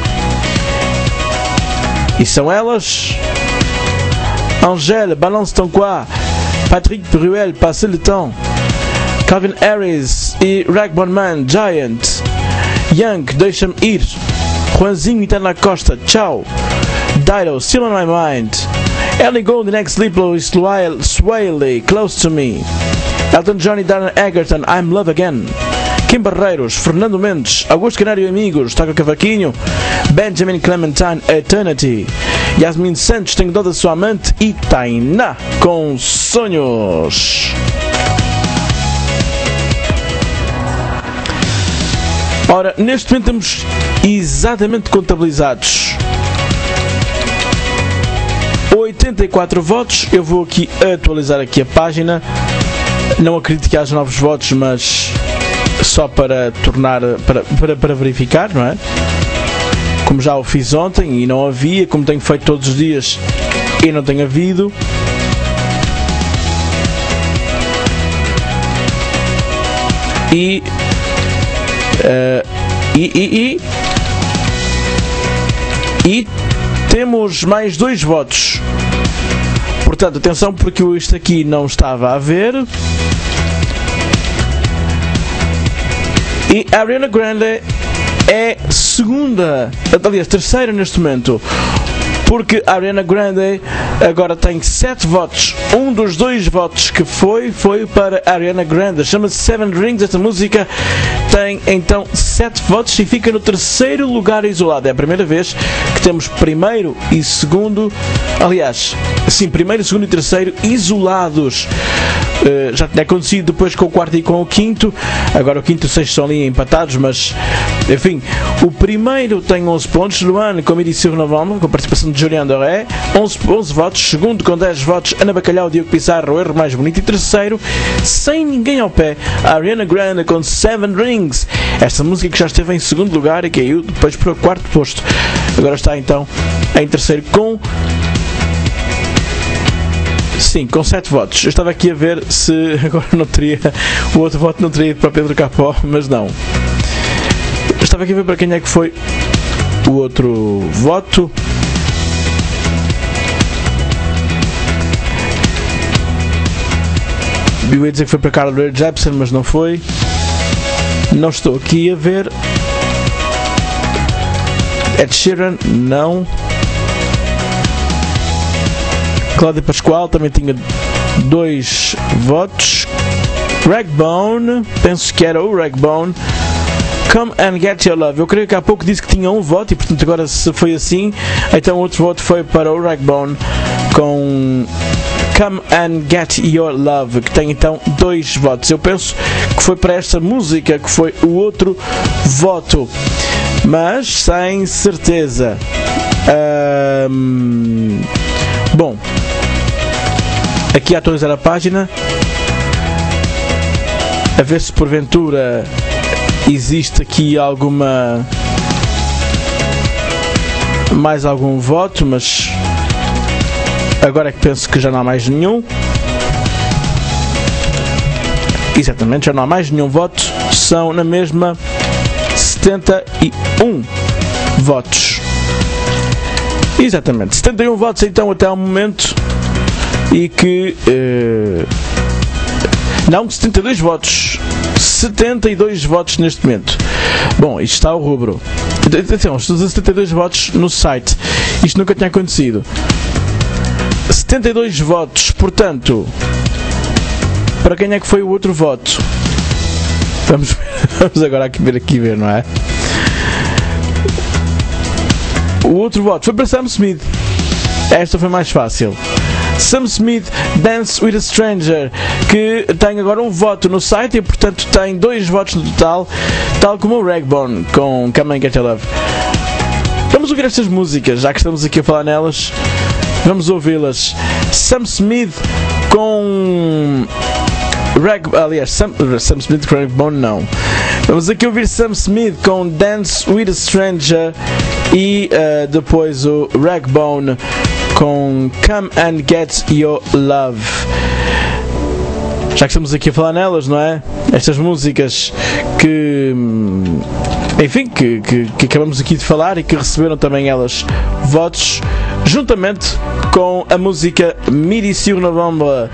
E são elas: Angèle, Balance ton quoi, Patrick Bruel, Passer le temps, Calvin Harris e Ragbone Man, Giant, Young, Deixa-me Ir, Juanzinho e Tana Costa, Tchau, Dido, Still on My Mind, Ellie Goulding, Next Liplo, Swaley, Close to Me, Elton John e Darren Egerton, I'm Love Again, Kim Barreiros, Fernando Mendes, Augusto Canário e Amigos, Toca Cavaquinho, Benjamin Clementine, Eternity, Yasmin Santos, Tenho Dó da Sua Amante e Tainá com Sonhos. Ora, neste momento temos exatamente contabilizados oitenta e quatro votos. Eu vou aqui atualizar aqui a página Não acredito que haja novos votos, mas só para tornar, para, para, para verificar, não é? Como já o fiz ontem e não havia, como tenho feito todos os dias e não tem havido. E, uh, e, e, e, e temos mais dois votos. Portanto, atenção, porque isto aqui não estava a ver. E a Ariana Grande é segunda, aliás, terceira neste momento. Porque a Ariana Grande agora tem sete votos. Um dos dois votos que foi, foi para a Ariana Grande. Chama-se Seven Rings. Esta música tem então sete votos e fica no terceiro lugar isolado. É a primeira vez que temos primeiro e segundo, aliás, sim, primeiro, segundo e terceiro isolados. Uh, já tinha acontecido depois com o quarto e com o quinto. Agora o quinto e o sexto são ali empatados, mas enfim, o primeiro tem onze pontos. Luan, como eu disse, novembro, com a participação de Julián Doré, onze, onze votos. Segundo, com dez votos, Ana Bacalhau, Diogo Pissarro, o erro mais bonito. E terceiro, sem ninguém ao pé, a Ariana Grande com Seven Rings. Esta música que já esteve em segundo lugar e caiu depois para o quarto posto. Agora está então em terceiro com... Sim, com sete votos. Eu estava aqui a ver se agora não teria, o outro voto não teria ido para Pedro Capó, mas não. Eu estava aqui a ver para quem é que foi o outro voto. Eu ia dizer que foi para Carly Rae Jepsen, mas não foi. Não estou aqui a ver. Ed Sheeran, não. Cláudia Pascoal também tinha dois votos. Ragbone, penso que era o Ragbone. Come and Get Your Love. Eu creio que há pouco disse que tinha um voto e portanto agora se foi assim, então outro voto foi para o Ragbone com Come and Get Your Love, que tem então dois votos. Eu penso que foi para esta música que foi o outro voto, mas sem certeza. Um, bom, aqui a atualizar a página, a ver se porventura existe aqui alguma mais algum voto, mas agora é que penso que já não há mais nenhum. Exatamente, já não há mais nenhum voto. São na mesma setenta e um votos. Exatamente, setenta e um votos então até ao momento. E que uh, não, setenta e dois votos, setenta e dois votos neste momento. Bom, isto está o rubro. Atenção, estou a setenta e dois votos no site. Isto nunca tinha acontecido. setenta e dois votos, portanto, para quem é que foi o outro voto? Vamos, vamos agora aqui ver, aqui ver, não é? O outro voto foi para Sam Smith. Esta foi mais fácil. Sam Smith, Dance with a Stranger, que tem agora um voto no site e portanto tem dois votos no total, tal como o Ragbone com Come and Get Your Love. Vamos ouvir estas músicas, já que estamos aqui a falar nelas. Vamos ouvi-las. Sam Smith com Rag... Aliás, Sam, Sam Smith com Ragbone não. Vamos aqui ouvir Sam Smith com Dance with a Stranger e uh, depois o Ragbone com Come and Get Your Love. Já que estamos aqui a falar nelas, não é? Estas músicas que, enfim, que, que, que acabamos aqui de falar e que receberam também elas votos, juntamente com a música Midi sur Novembre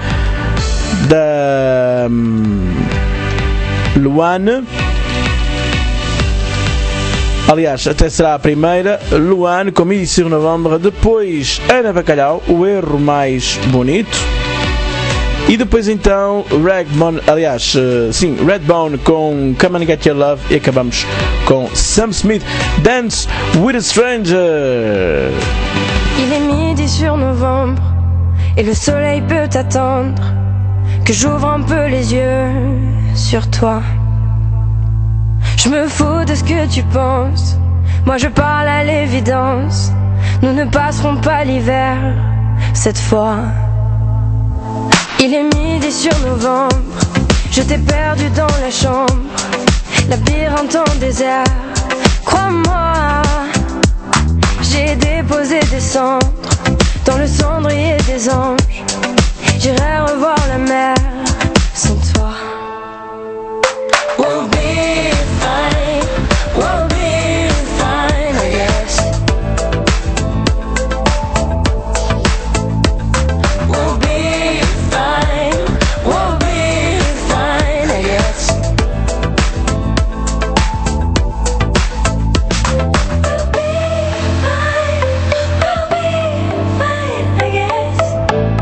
da um, Luan. Aliás, até será a primeira, Luan com Midi sur Novembre, depois Ana Bacalhau, o erro mais bonito, e depois então Ragbone, aliás, uh, sim, Redbone com Come and Get Your Love, e acabamos com Sam Smith, Dance with a Stranger. Il est midi sur Novembre et le soleil peut attendre que j'ouvre un peu les yeux sur toi. Je me fous de ce que tu penses, moi je parle à l'évidence. Nous ne passerons pas l'hiver cette fois. Il est midi sur Novembre Je t'ai perdu dans la chambre, labyrinthe en désert. Crois-moi, j'ai déposé des cendres dans le cendrier des anges. J'irai revoir la mer sans toi. We'll be fine, we'll be fine, I guess. We'll be fine, we'll be fine, I guess. We'll be fine, we'll be fine, I guess.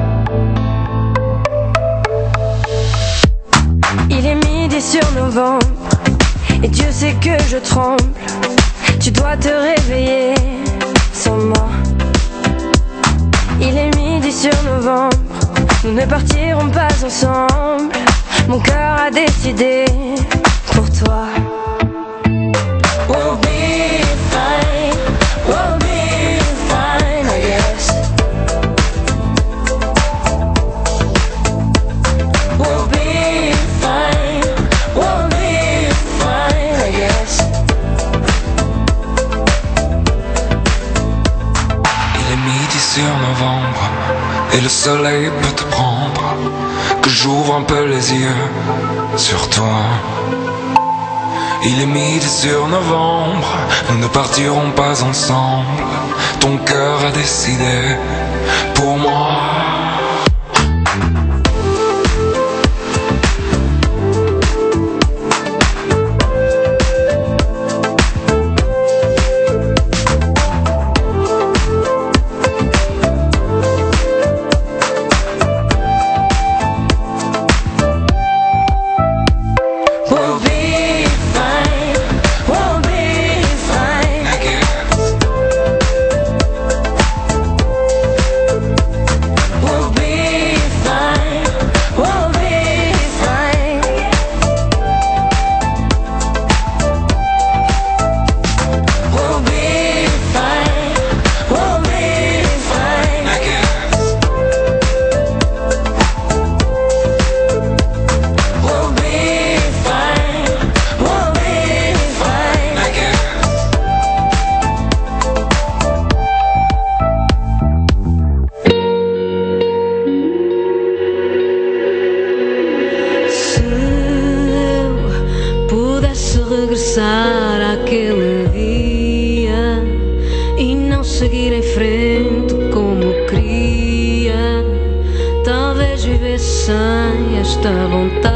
Il est midi sur novembre et Dieu sait que je tremble. Tu dois te réveiller sans moi. Il est midi sur novembre, nous ne partirons pas ensemble. Mon cœur a décidé pour toi. We'll be fine, we'll be fine, I guess. We'll be fine, we'll be fine, I guess. Il est midi sur novembre et le soleil peut te prendre. Que j'ouvre un peu les yeux sur toi. Il est midi sur novembre, nous ne partirons pas ensemble. Ton cœur a décidé pour moi. We'll be fine, we'll be fine, I guess. We'll be fine, we'll be fine. We'll be fine, we'll be fine, I guess. We'll be fine, we'll be fine, I guess. Se eu pudesse regressar àquele dia e não seguir em frente como queria, talvez vivesse sem esta vontade.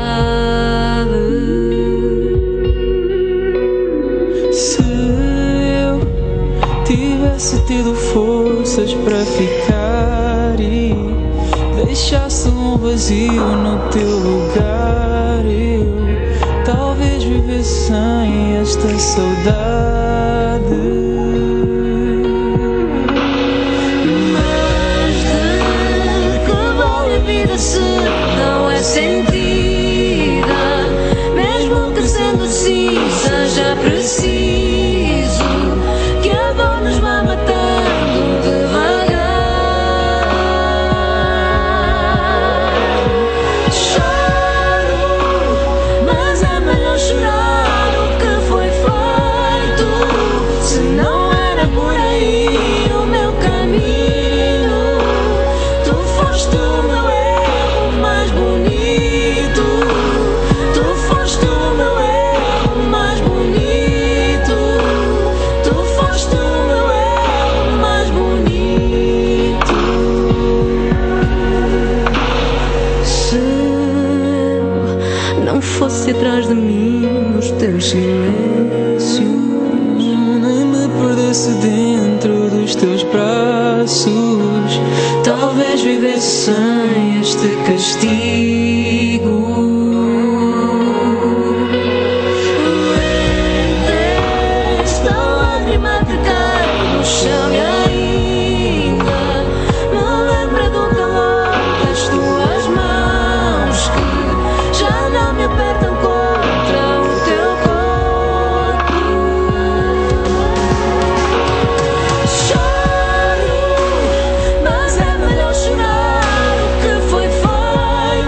Se eu tivesse tido forças para ficar e deixasse um vazio no teu lugar, eu talvez vivesse sem esta saudade. Mas de que vale a vida se não é sentida? Mesmo que sendo assim seja preciso que a dor nos vá matando devagar. Choro, mas é melhor chorar o que foi feito. Se não era por aí o meu caminho, tu foste o meu erro mais bonito. Tu foste o meu erro mais bonito. Tu foste o meu erro mais bonito. Se eu não fosse atrás de mim nos teus silêncios, Nem me perdesse dentro dos teus braços, talvez vivesse sem este castigo. Esta lágrima que cai no chão e ainda me lembra do calor das tuas mãos que já não me apertam contra o teu corpo. Choro, mas é melhor chorar o que foi feito.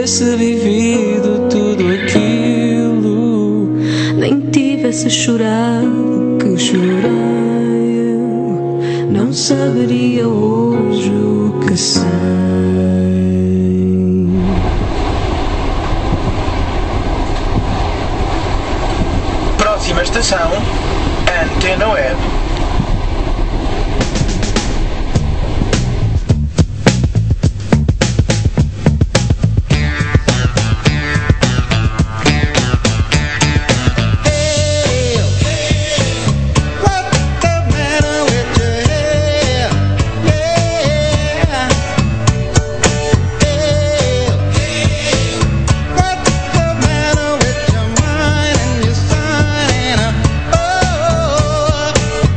tivesse vivido tudo aquilo, nem tivesse chorado que chorei, eu não saberia hoje o que sei. Próxima estação, Antena Web. Oh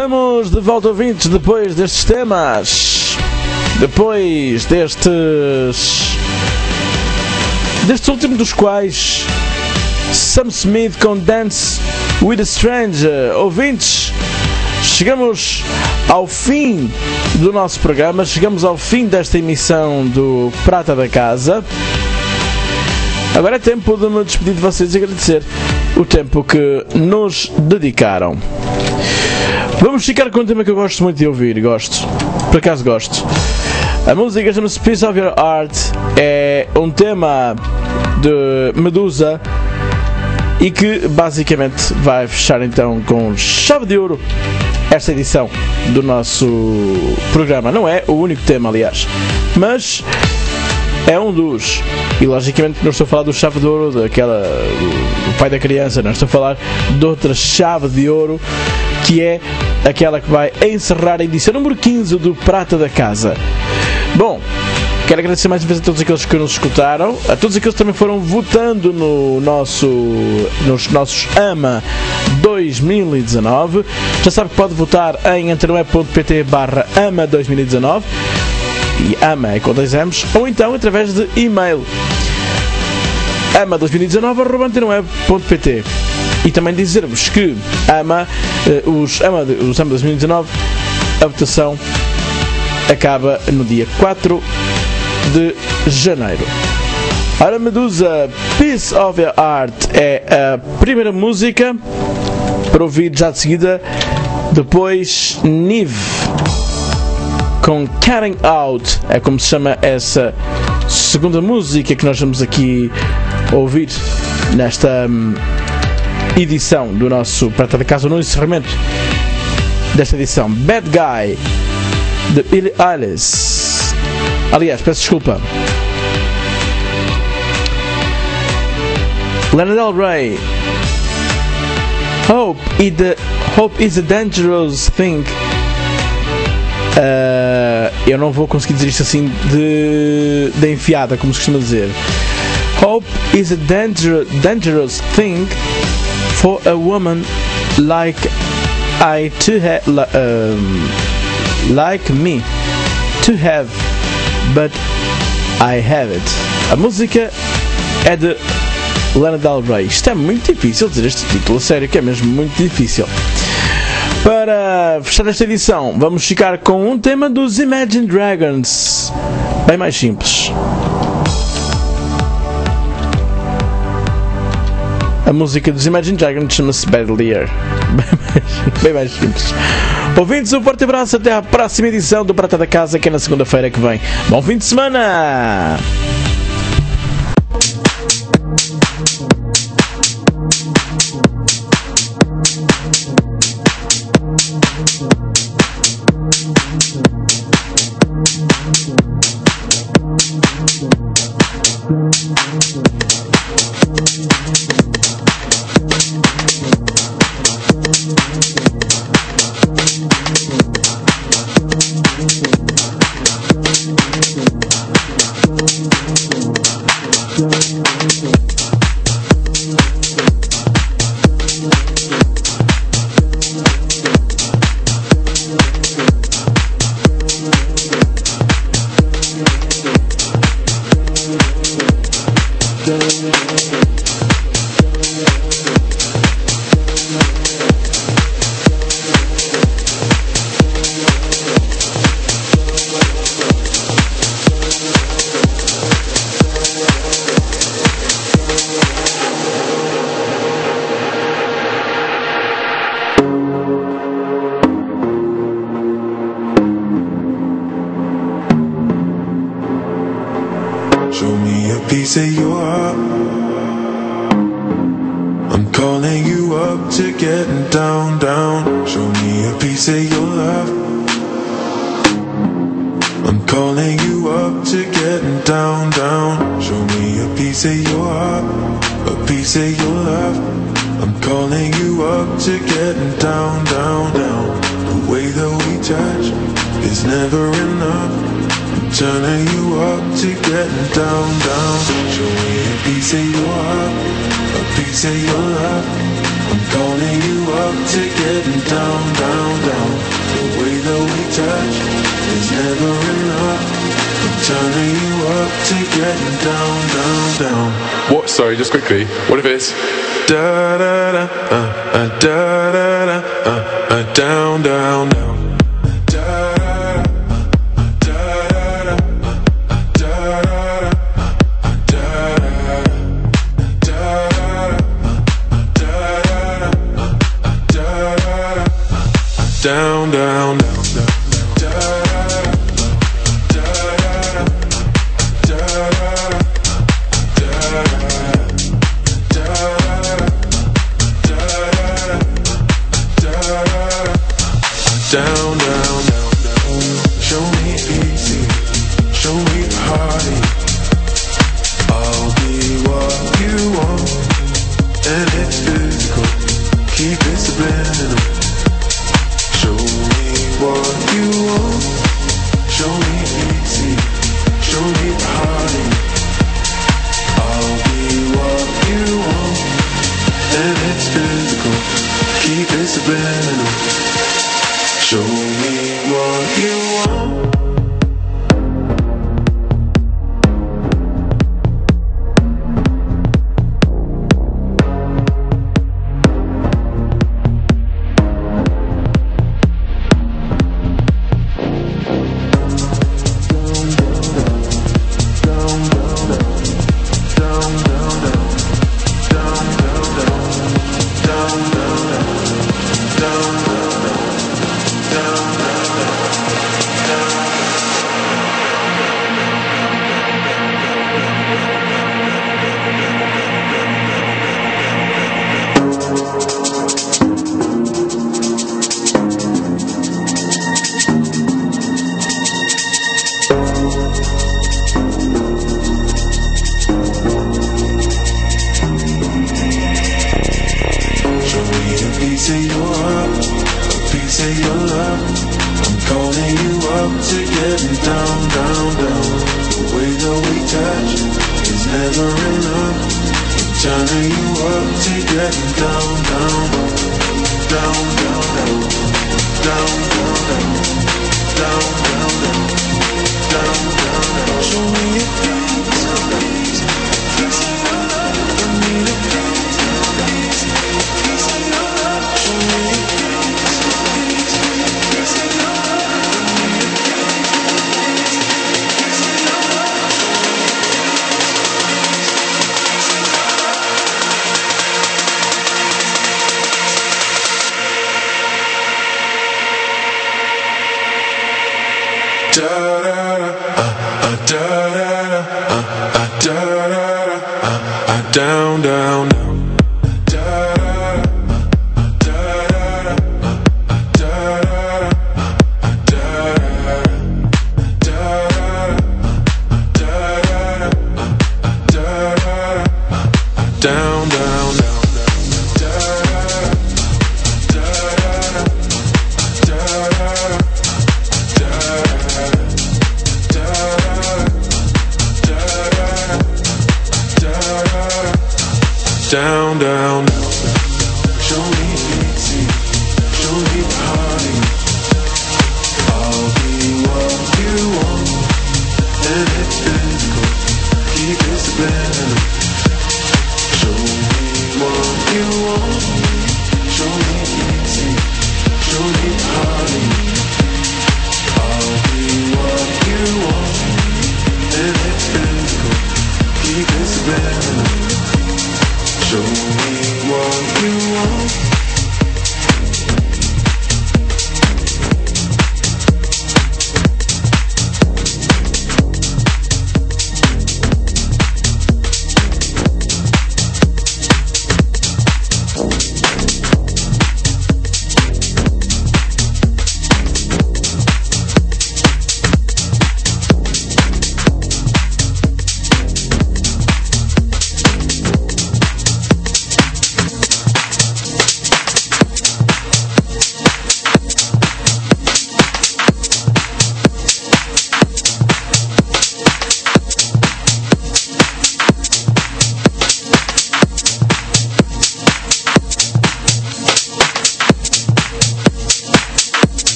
Estamos de volta, ouvintes, depois destes temas, depois destes, destes últimos dos quais, Sam Smith com Dance with a Stranger. Ouvintes, chegamos ao fim do nosso programa, chegamos ao fim desta emissão do Prata da Casa. Agora é tempo de me despedir de vocês e agradecer o tempo que nos dedicaram. Vamos ficar com um tema que eu gosto muito de ouvir, gosto, por acaso gosto. A música chama-se Piece of Your Heart, é um tema de Medusa e que basicamente vai fechar então com chave de ouro esta edição do nosso programa. Não é o único tema, aliás, mas é um dos. E logicamente não estou a falar do chave de ouro, daquela, do pai da criança, não estou a falar de outra chave de ouro, que é aquela que vai encerrar a edição número quinze do Prata da Casa. Bom, quero agradecer mais uma vez a todos aqueles que nos escutaram, a todos aqueles que também foram votando no nosso, nos nossos AMA dois mil e dezanove. Já sabe que pode votar em antenoe.pt barra AMA dois mil e dezanove, e AMA é com dois M's, ou então através de e-mail ama dois mil e dezanove arroba antenoe ponto pt. E também dizer-vos que AMA, os AMA, os AMA dois mil e dezanove, a votação acaba no dia quatro de janeiro. Ora, Medusa, Piece of Your Heart é a primeira música para ouvir já de seguida. Depois Nive com Cutting Out, é como se chama essa segunda música que nós vamos aqui ouvir nesta hum, edição do nosso Prata da Casa, no encerramento desta edição. Bad Guy de Billie Eilish. Aliás, peço desculpa, Lana Del Rey. Hope is the Hope is a dangerous thing. Uh, eu não vou conseguir dizer isto assim de, de enfiada, como se costuma dizer. Hope is a danger, dangerous thing for a woman like I to have, um, like me to have, but I have it. A música é de Lana Del Rey. Isto é muito difícil dizer este título, a sério que é mesmo muito difícil. Para fechar esta edição, vamos ficar com um tema dos Imagine Dragons, bem mais simples. A música dos Imagine Dragons chama-se Badlier, bem mais, bem mais simples. Ouvintes, um forte abraço, até à próxima edição do Prata da Casa, que é na segunda-feira que vem. Bom fim de semana! Show me a piece of your heart. I'm calling you up to getting down, down. Show me a piece of your love. I'm calling you up to getting down, down. Show me a piece of your heart, a piece of your love. I'm calling you up to getting down, down, down. The way that we touch is never enough. Turning you up to getting down, down. Show me a piece of your heart, a piece of your love. I'm calling you up to getting down, down, down. The way that we touch is never enough. I'm turning you up to getting down, down, down. What? Sorry, just quickly. What if it's da da da uh, uh, da da da uh, uh, down, down, down. Down, down, down, down, down, down. Show me easy, show me party. I'll be what you want, and it's physical. Keep it subliminal. Show me what you want. Show me easy, show me party. I'll be what you want, and it's physical. Keep it subliminal. Show me what you want. Down, down, down. Down, down, down, down, down. Show me easy, show me party. I'll be what you want, and it's physical. Keep it subliminal. Show me what you want. Show me easy, show me party. I'll be what you want, and it's physical. Keep it subliminal. Show me what you want.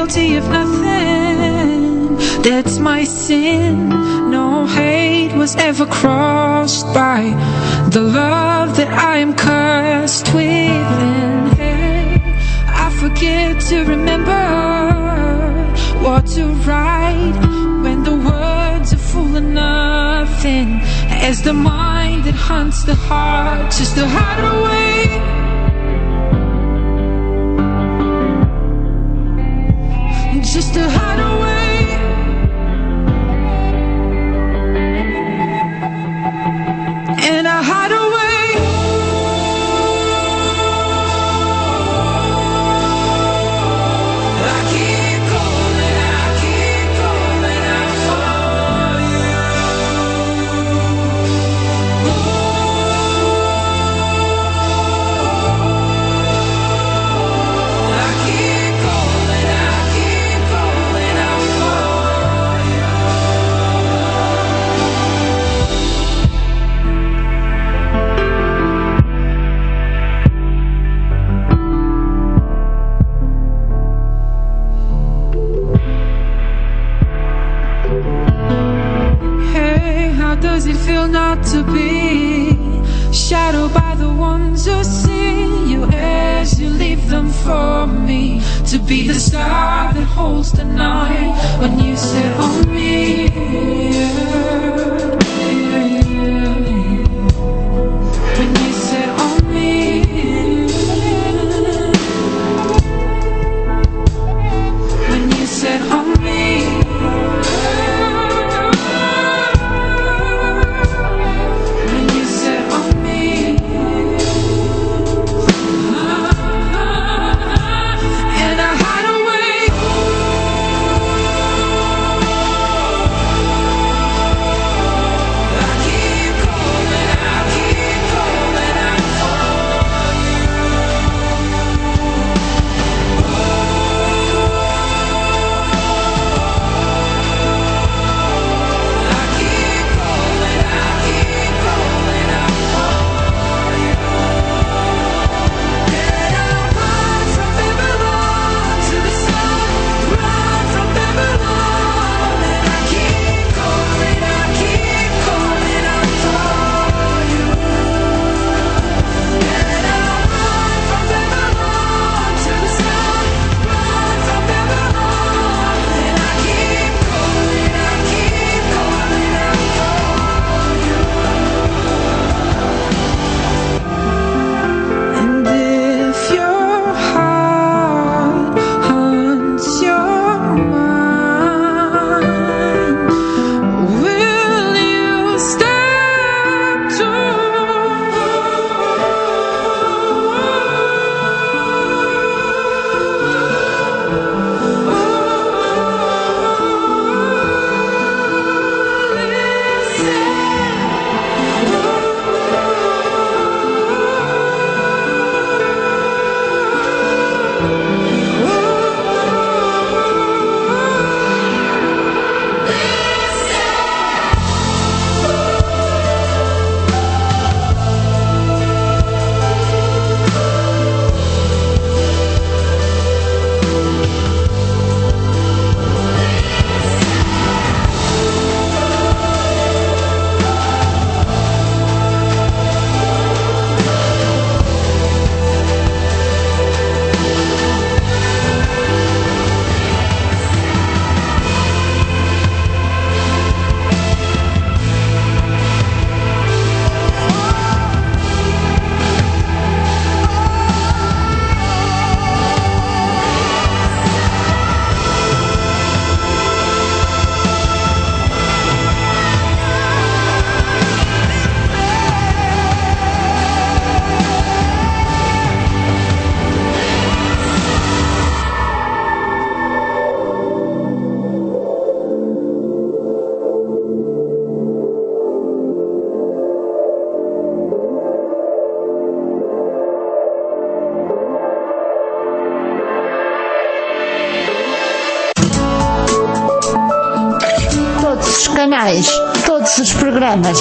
guilty of nothing. That's my sin. No hate was ever crossed by the love that I am cursed with. And hey, I forget to remember what to write when the words are full of nothing. As the mind that hunts the heart just to hide it away. Just to hide away. And I hide away. Does it feel not to be shadowed by the ones who see you as you leave them for me? To be the star that holds the night when you set on me. When you set on me. When you set on me. canais, todos os programas,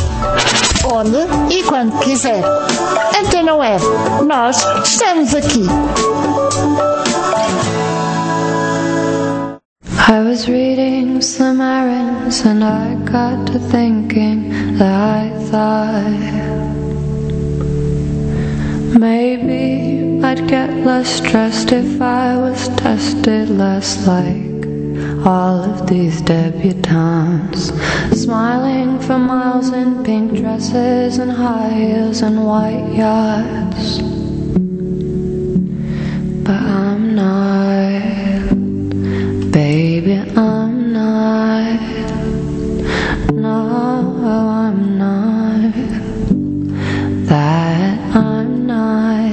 onde e quando quiser. Antena Web, nós estamos aqui. I was reading some errands and I got to thinking that I thought maybe I'd get less stressed if I was tested less like all of these debutantes, smiling for miles in pink dresses and high heels and white yachts. But I'm not, baby, I'm not. No, I'm not. That I'm not.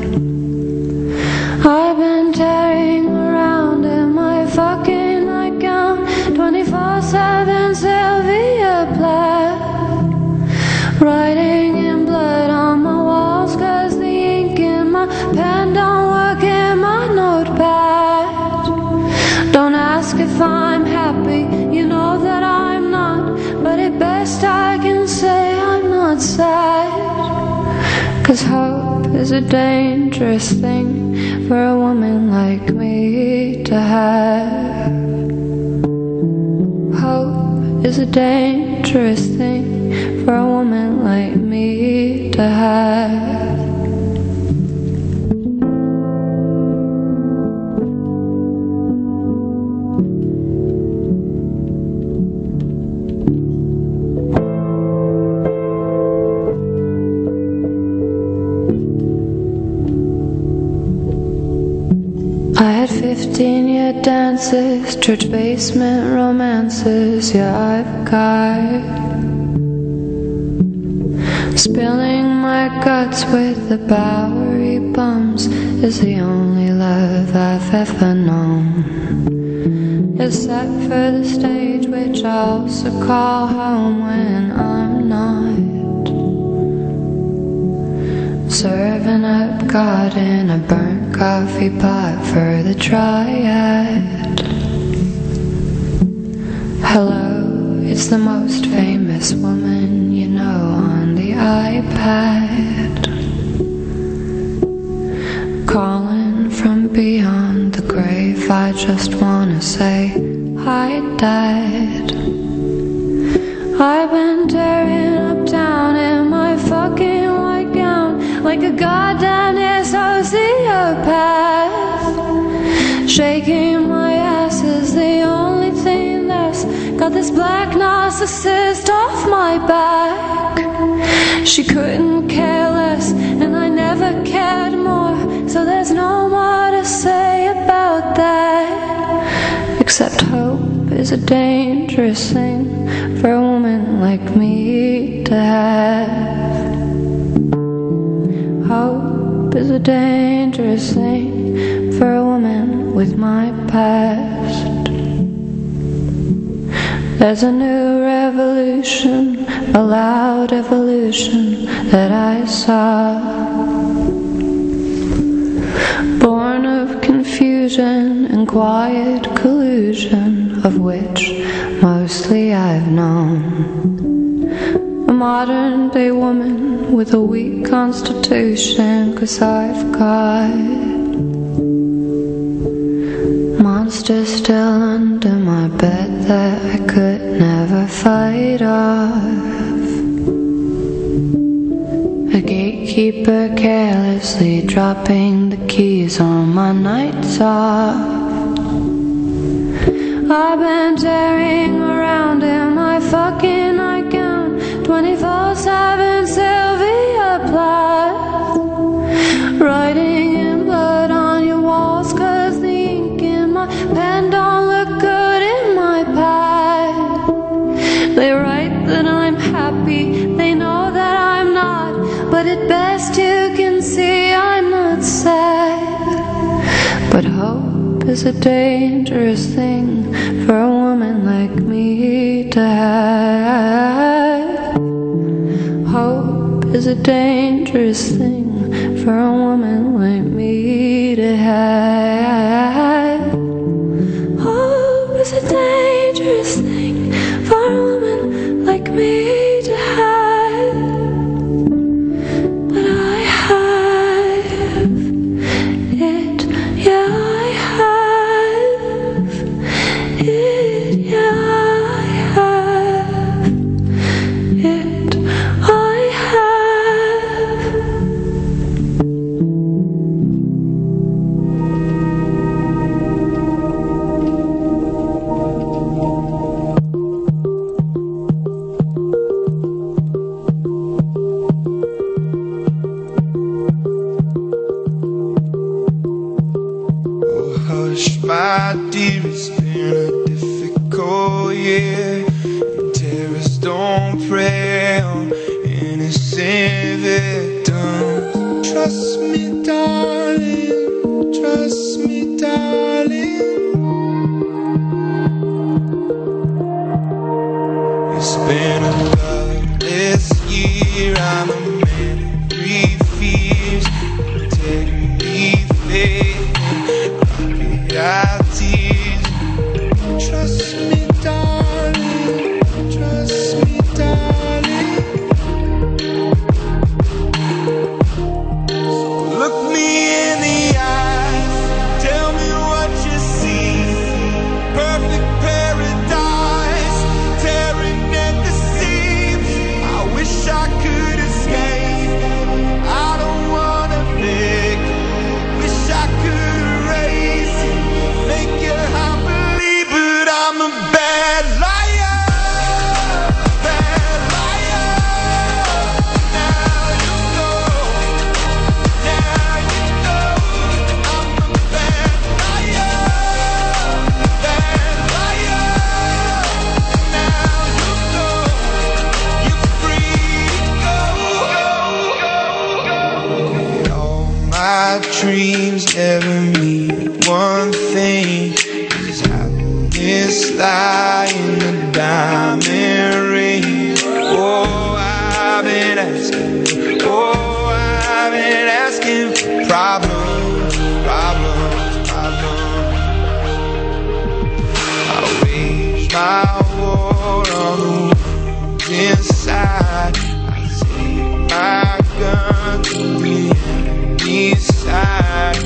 I've been tearing around in my fucking nightgown, twenty-four seven Sylvia Plath, writing in blood on my walls cause the ink in my pen don't work in my notepad. Don't ask if I'm happy, you know that I'm not, but at best I can say I'm not sad. Cause hope is a dangerous thing for a woman like me to have. Hope is a dangerous thing for a woman like me to have. I had fifteen-year dances, church basement romances, yeah, I've got spilling my guts with the Bowery bums is the only love I've ever known, except for the stage which I also call home when I'm not serving up God in a burnt coffee pot for the triad. Hello, it's the most famous woman you know on the iPad, calling from beyond the grave. I just wanna say hi, Dad. I've been tearing up down in my fucking white gown like a goddamn sociopath, shaking my ass is the only thing that's got this black narcissist off my back. She couldn't care less and I never cared more, so there's no more to say about that, except hope is a dangerous thing for a woman like me to have. Hope is a dangerous thing for a woman with my past. There's a new revolution, a loud evolution that I saw, born of confusion and quiet collusion, of which mostly I've known. A modern day woman with a weak constitution, cause I've got monsters still under my bed that I could never fight off. A gatekeeper carelessly dropping the keys on my nights off. I've been tearing around in my fucking nightgown, twenty-four seven Sylvia Plath, writing in blood on your walls cause the ink in my pen don't look good in my pad. They write that I'm happy, they know that I'm not, but at best you can see I'm not sad. But hope is a dangerous thing for a woman like me to have. Hope is a dangerous thing for a woman like me to have. Hope is a dangerous thing for a woman like me to have. But I have it, yeah, I have Hush, my dear, it's been a difficult year. Terrorists don't prey on innocent victims. Trust me, darling, trust me, darling. It's been a loveless year. I'm a man of three fears. Integrity, faith, and crocodile tears. Trust me, darling, trust me, darling. So look me in the eyes, tell me what you see. Perfect paradise, tearing at the seams. I wish I could escape. I don't wanna beg. Wish I could erase it, make your heart believe, but I'm a bad liar, bad liar. Now you know, now you know, I'm a bad liar, bad liar. Now you know, you're free to go. All my dreams never mean one thing. Is happiness lie in the diamond ring? Oh, I've been asking, oh, I've been asking for problems, problems, problems. I wage my war on the wounds inside. I take my gun to the enemy's side.